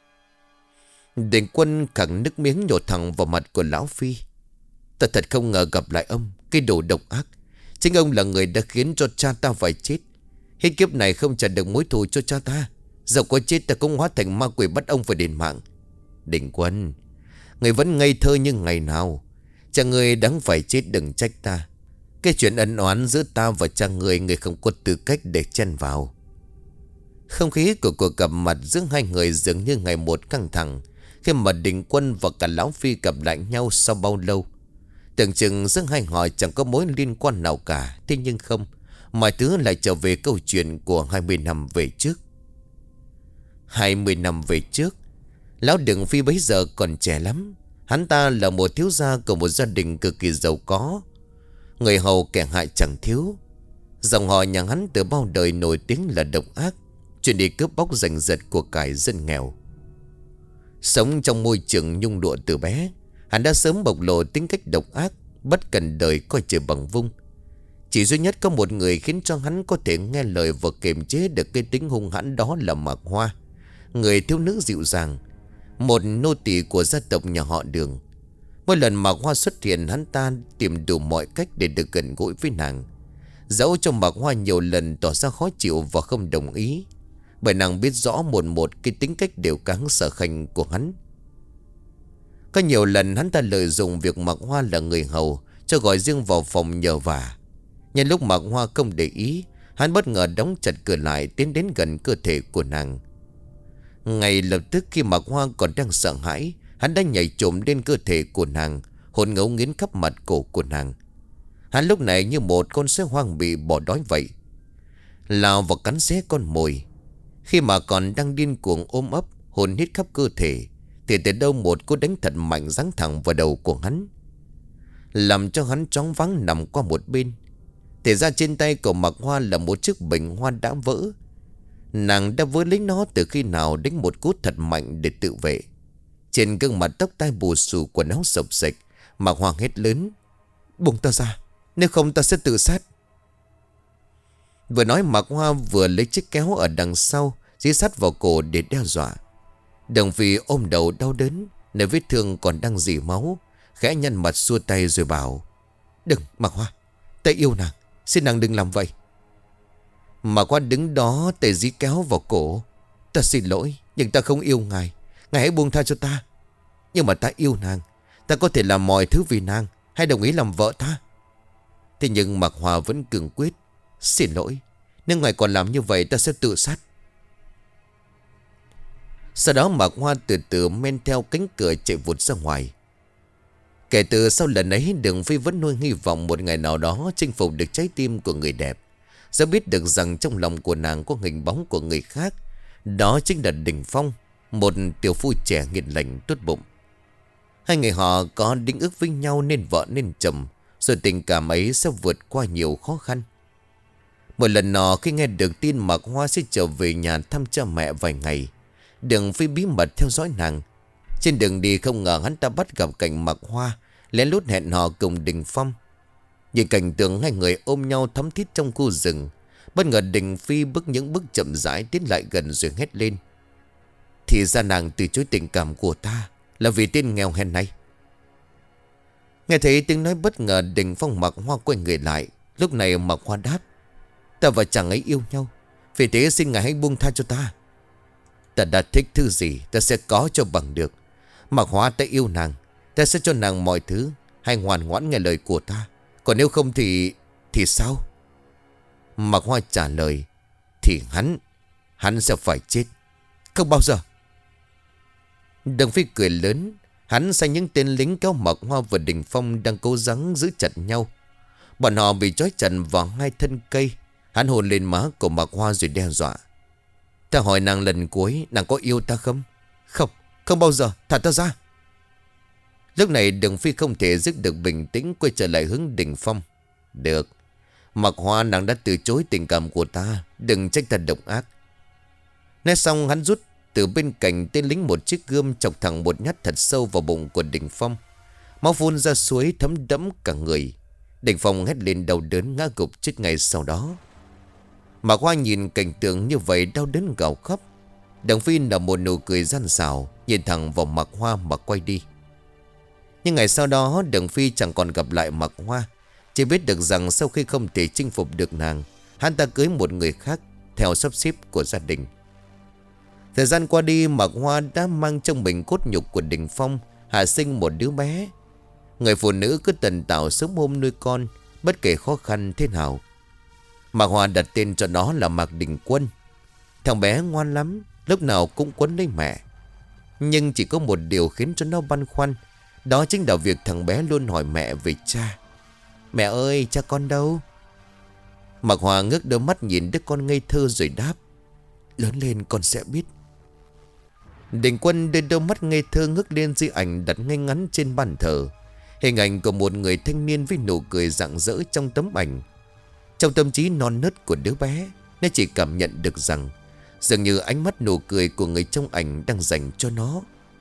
Đình Quân cẳng nước miếng nhổ thẳng vào mặt của lão Phi. Ta thật không ngờ gặp lại ông, cái đồ độc ác. Chính ông là người đã khiến cho cha ta phải chết. Hết kiếp này không trả được mối thù cho cha ta, dẫu có chết ta cũng hóa thành ma quỷ bắt ông phải đền mạng. Đình Quân, người vẫn ngây thơ như ngày nào. Cha người đáng phải chết, đừng trách ta. Cái chuyện ân oán giữa ta và cha người không có tư cách để chen vào. Không khí của cuộc gặp mặt giữa hai người dường như ngày một căng thẳng, khi mà Đình Quân và cả lão Phi gặp lại nhau sau bao lâu. Tưởng chừng giữa hai họ chẳng có mối liên quan nào cả. Thế nhưng không, mọi thứ lại trở về câu chuyện của 20 năm về trước. 20 năm về trước, lão Đường Phi bấy giờ còn trẻ lắm. Hắn ta là một thiếu gia của một gia đình cực kỳ giàu có. Người hầu kẻ hại chẳng thiếu. Dòng họ nhà hắn từ bao đời nổi tiếng là độc ác, chuyện đi cướp bóc giành giật của cải dân nghèo. Sống trong môi trường nhung lụa từ bé, hắn đã sớm bộc lộ tính cách độc ác, bất cần đời coi trời bằng vung. Chỉ duy nhất có một người khiến cho hắn có thể nghe lời và kiềm chế được cái tính hung hãn, đó là Mạc Hoa, người thiếu nữ dịu dàng, một nô tỳ của gia tộc nhà họ Đường. Mỗi lần Mạc Hoa xuất hiện, hắn ta tìm đủ mọi cách để được gần gũi với nàng. Dẫu cho Mạc Hoa nhiều lần tỏ ra khó chịu và không đồng ý, bởi nàng biết rõ một cái tính cách đều cáng sở khanh của hắn. Có nhiều lần hắn ta lợi dụng việc Mạc Hoa là người hầu, cho gọi riêng vào phòng nhờ vả. Nhân lúc Mạc Hoa không để ý, hắn bất ngờ đóng chặt cửa lại, tiến đến gần cơ thể của nàng. Ngay lập tức khi Mạc Hoa còn đang sợ hãi, hắn đã nhảy trộm lên cơ thể của nàng, hồn ngấu nghiến khắp mặt cổ của nàng. Hắn lúc này như một con sói hoang bị bỏ đói vậy, lao vào cắn xé con mồi. Khi mà còn đang điên cuồng ôm ấp, hồn hít khắp cơ thể, thì từ đâu một cú đánh thật mạnh giáng thẳng vào đầu của hắn, làm cho hắn choáng váng nằm qua một bên. Thì ra trên tay của Mạc Hoa là một chiếc bình hoa đã vỡ. Nàng đã vớ lấy nó từ khi nào, đánh một cú thật mạnh để tự vệ. Trên gương mặt tóc tai bù xù, quần áo xộc xệch, Mạc Hoa hét lớn: buông ta ra, nếu không ta sẽ tự sát. Vừa nói Mạc Hoa vừa lấy chiếc kéo ở đằng sau dí sát vào cổ để đe dọa. Đường Phi ôm đầu đau đớn, nơi vết thương còn đang rỉ máu, khẽ nhăn mặt xua tay rồi bảo: đừng Mạc Hoa, ta yêu nàng, xin nàng đừng làm vậy. Mạc Hoa đứng đó, tay dí kéo vào cổ: ta xin lỗi, nhưng ta không yêu ngài, ngài hãy buông tha cho ta. Nhưng mà ta yêu nàng, ta có thể làm mọi thứ vì nàng, hãy đồng ý làm vợ ta. Thế nhưng Mạc Hoa vẫn cường quyết: xin lỗi, nếu ngài còn làm như vậy ta sẽ tự sát. Sau đó Mạc Hoa từ từ men theo cánh cửa chạy vụt ra ngoài. Kể từ sau lần ấy, Đường Phi vẫn nuôi hy vọng một ngày nào đó chinh phục được trái tim của người đẹp. Dẫu biết được rằng trong lòng của nàng có hình bóng của người khác. Đó chính là Đình Phong, một tiểu phu trẻ nghiện lành tốt bụng. Hai người họ có đính ước với nhau nên vợ nên chồng, rồi tình cảm ấy sẽ vượt qua nhiều khó khăn. Một lần nọ khi nghe được tin Mạc Hoa sẽ trở về nhà thăm cha mẹ vài ngày, Đường Phi bí mật theo dõi nàng. Trên đường đi không ngờ hắn ta bắt gặp cảnh Mạc Hoa lén lút hẹn hò cùng Đình Phong. Nhìn cảnh tượng hai người ôm nhau thắm thít trong khu rừng, bất ngờ Đình Phi bước những bước chậm rãi tiến lại gần rồi hét lên: thì ra nàng từ chối tình cảm của ta là vì tên nghèo hèn này. Nghe thấy tiếng nói bất ngờ, Đình Phong Mạc Hoa quay người lại. Lúc này Mạc Hoa đáp: ta và chàng ấy yêu nhau, vì thế xin ngài hãy buông tha cho ta. Ta đã thích thứ gì ta sẽ có cho bằng được. Mạc Hoa, ta yêu nàng, ta sẽ cho nàng mọi thứ, hãy ngoan ngoãn nghe lời của ta. Còn nếu không thì sao? Mạc Hoa trả lời: thì hắn sẽ phải chết. Không bao giờ. Đường Phi cười lớn. Hắn sai những tên lính kéo Mạc Hoa và Đình Phong đang cố gắng giữ chặt nhau. Bọn họ bị trói chặt vào hai thân cây. Hắn hôn lên má của Mạc Hoa rồi đe dọa: ta hỏi nàng lần cuối, nàng có yêu ta không? Không, không bao giờ, thả ta ra. Lúc này Đường Phi không thể giữ được bình tĩnh, quay trở lại hướng Đình Phong. Được, Mạc Hoa, nàng đã từ chối tình cảm của ta, đừng trách ta độc ác. Nói xong hắn rút từ bên cạnh tên lính một chiếc gươm, chọc thẳng một nhát thật sâu vào bụng của Đình Phong. Máu phun ra suối thấm đẫm cả người. Đình Phong hét lên đau đớn ngã gục chết ngay sau đó. Mạc Hoa nhìn cảnh tượng như vậy đau đớn gào khóc. Đường Phi nở một nụ cười gian xảo, nhìn thẳng vào Mạc Hoa mà quay đi. Nhưng ngày sau đó Đường Phi chẳng còn gặp lại Mạc Hoa. Chỉ biết được rằng sau khi không thể chinh phục được nàng, hắn ta cưới một người khác theo sắp xếp của gia đình. Thời gian qua đi, Mạc Hoa đã mang trong mình cốt nhục của Đình Phong, hạ sinh một đứa bé. Người phụ nữ cứ tần tảo sớm hôm nuôi con, bất kể khó khăn thế nào. Mạc Hoa đặt tên cho nó là Mạc Đình Quân. Thằng bé ngoan lắm, lúc nào cũng quấn lấy mẹ. Nhưng chỉ có một điều khiến cho nó băn khoăn. Đó chính là việc thằng bé luôn hỏi mẹ về cha. Mẹ ơi, cha con đâu? Mạc Hoa ngước đôi mắt nhìn đứa con ngây thơ rồi đáp: lớn lên con sẽ biết. Đình Quân đưa đôi mắt ngây thơ ngước lên di ảnh đặt ngay ngắn trên bàn thờ. Hình ảnh của một người thanh niên với nụ cười rạng rỡ trong tấm ảnh. Trong tâm trí non nớt của đứa bé, nó chỉ cảm nhận được rằng dường như ánh mắt nụ cười của người trong ảnh đang dành cho nó.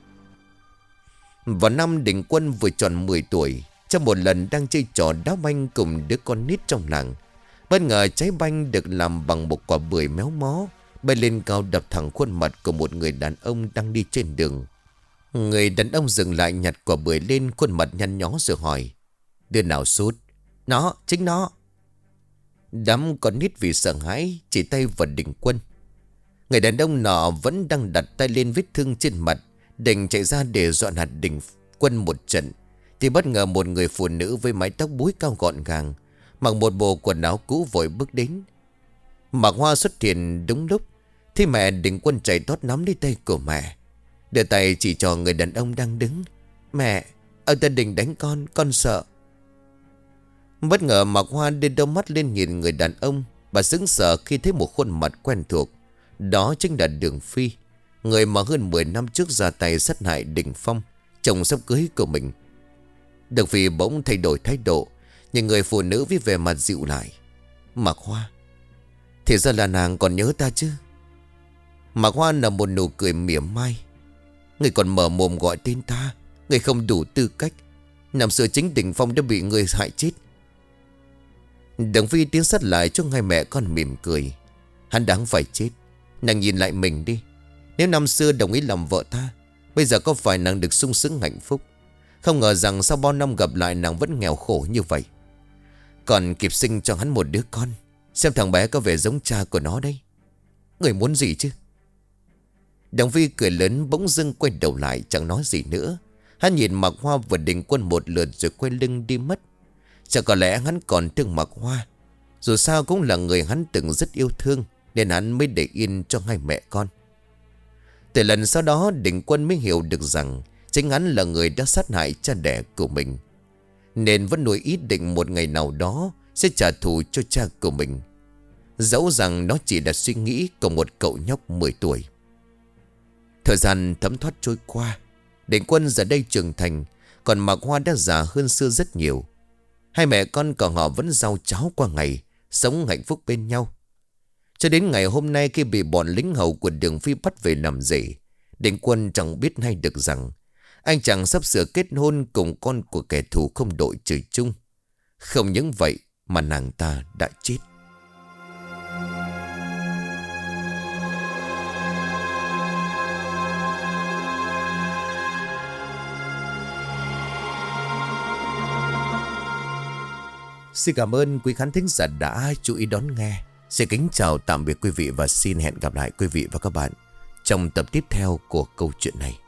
Vào năm Đình Quân vừa tròn 10 tuổi, trong một lần đang chơi trò đá banh cùng đứa con nít trong làng, bất ngờ trái banh được làm bằng một quả bưởi méo mó bay lên cao đập thẳng khuôn mặt của một người đàn ông đang đi trên đường. Người đàn ông dừng lại nhặt quả bưởi lên, khuôn mặt nhăn nhó rồi hỏi: đứa nào sút? Nó, chính nó. Đám con nít vì sợ hãi chỉ tay vào Đình Quân. Người đàn ông nọ vẫn đang đặt tay lên vết thương trên mặt, định chạy ra để dọn hạt Đình Quân một trận, thì bất ngờ một người phụ nữ với mái tóc búi cao gọn gàng, mặc một bộ quần áo cũ vội bước đến. Mạc Hoa xuất hiện đúng lúc, thì mẹ Đình Quân chạy tót nắm lấy tay của mẹ, đưa tay chỉ cho người đàn ông đang đứng: mẹ, ông ta định đánh con sợ. Bất ngờ Mạc Hoa đưa đôi mắt lên nhìn người đàn ông. Bà sững sờ khi thấy một khuôn mặt quen thuộc. Đó chính là Đường Phi, người mà hơn 10 năm trước ra tay sát hại Đình Phong, chồng sắp cưới của mình. Đường Phi bỗng thay đổi thái độ, nhìn người phụ nữ với vẻ mặt dịu lại: Mạc Hoa, thì ra là nàng còn nhớ ta chứ? Mạc Hoa nở một nụ cười mỉa mai: người còn mở mồm gọi tên ta, người không đủ tư cách. Năm xưa chính Đình Phong đã bị người hại chết. Đường Phi tiến sát lại cho hai mẹ con mỉm cười: hắn đáng phải chết. Nàng nhìn lại mình đi, nếu năm xưa đồng ý làm vợ ta, bây giờ có phải nàng được sung sướng hạnh phúc? Không ngờ rằng sau bao năm gặp lại nàng vẫn nghèo khổ như vậy. Còn kịp sinh cho hắn một đứa con, xem thằng bé có vẻ giống cha của nó đây. Người muốn gì chứ? Đường Phi cười lớn, bỗng dưng quay đầu lại chẳng nói gì nữa. Hắn nhìn Mạc Hoa và Đình Quân một lượt rồi quay lưng đi mất. Chắc có lẽ hắn còn thương Mạc Hoa, dù sao cũng là người hắn từng rất yêu thương, nên hắn mới để yên cho hai mẹ con. Từ lần sau đó Định Quân mới hiểu được rằng chính hắn là người đã sát hại cha đẻ của mình, nên vẫn nuôi ý định một ngày nào đó sẽ trả thù cho cha của mình. Dẫu rằng nó chỉ là suy nghĩ của một cậu nhóc 10 tuổi. Thời gian thấm thoát trôi qua, Định Quân giờ đây trưởng thành, còn Mạc Hoa đã già hơn xưa rất nhiều. Hai mẹ con của họ vẫn rau cháo qua ngày, sống hạnh phúc bên nhau. Cho đến ngày hôm nay khi bị bọn lính hầu của Đường Phi bắt về làm rể, Định Quân chẳng biết hay được rằng anh chàng sắp sửa kết hôn cùng con của kẻ thù không đội trời chung. Không những vậy mà nàng ta đã chết. Xin cảm ơn quý khán thính giả đã chú ý đón nghe. Xin kính chào tạm biệt quý vị và xin hẹn gặp lại quý vị và các bạn trong tập tiếp theo của câu chuyện này.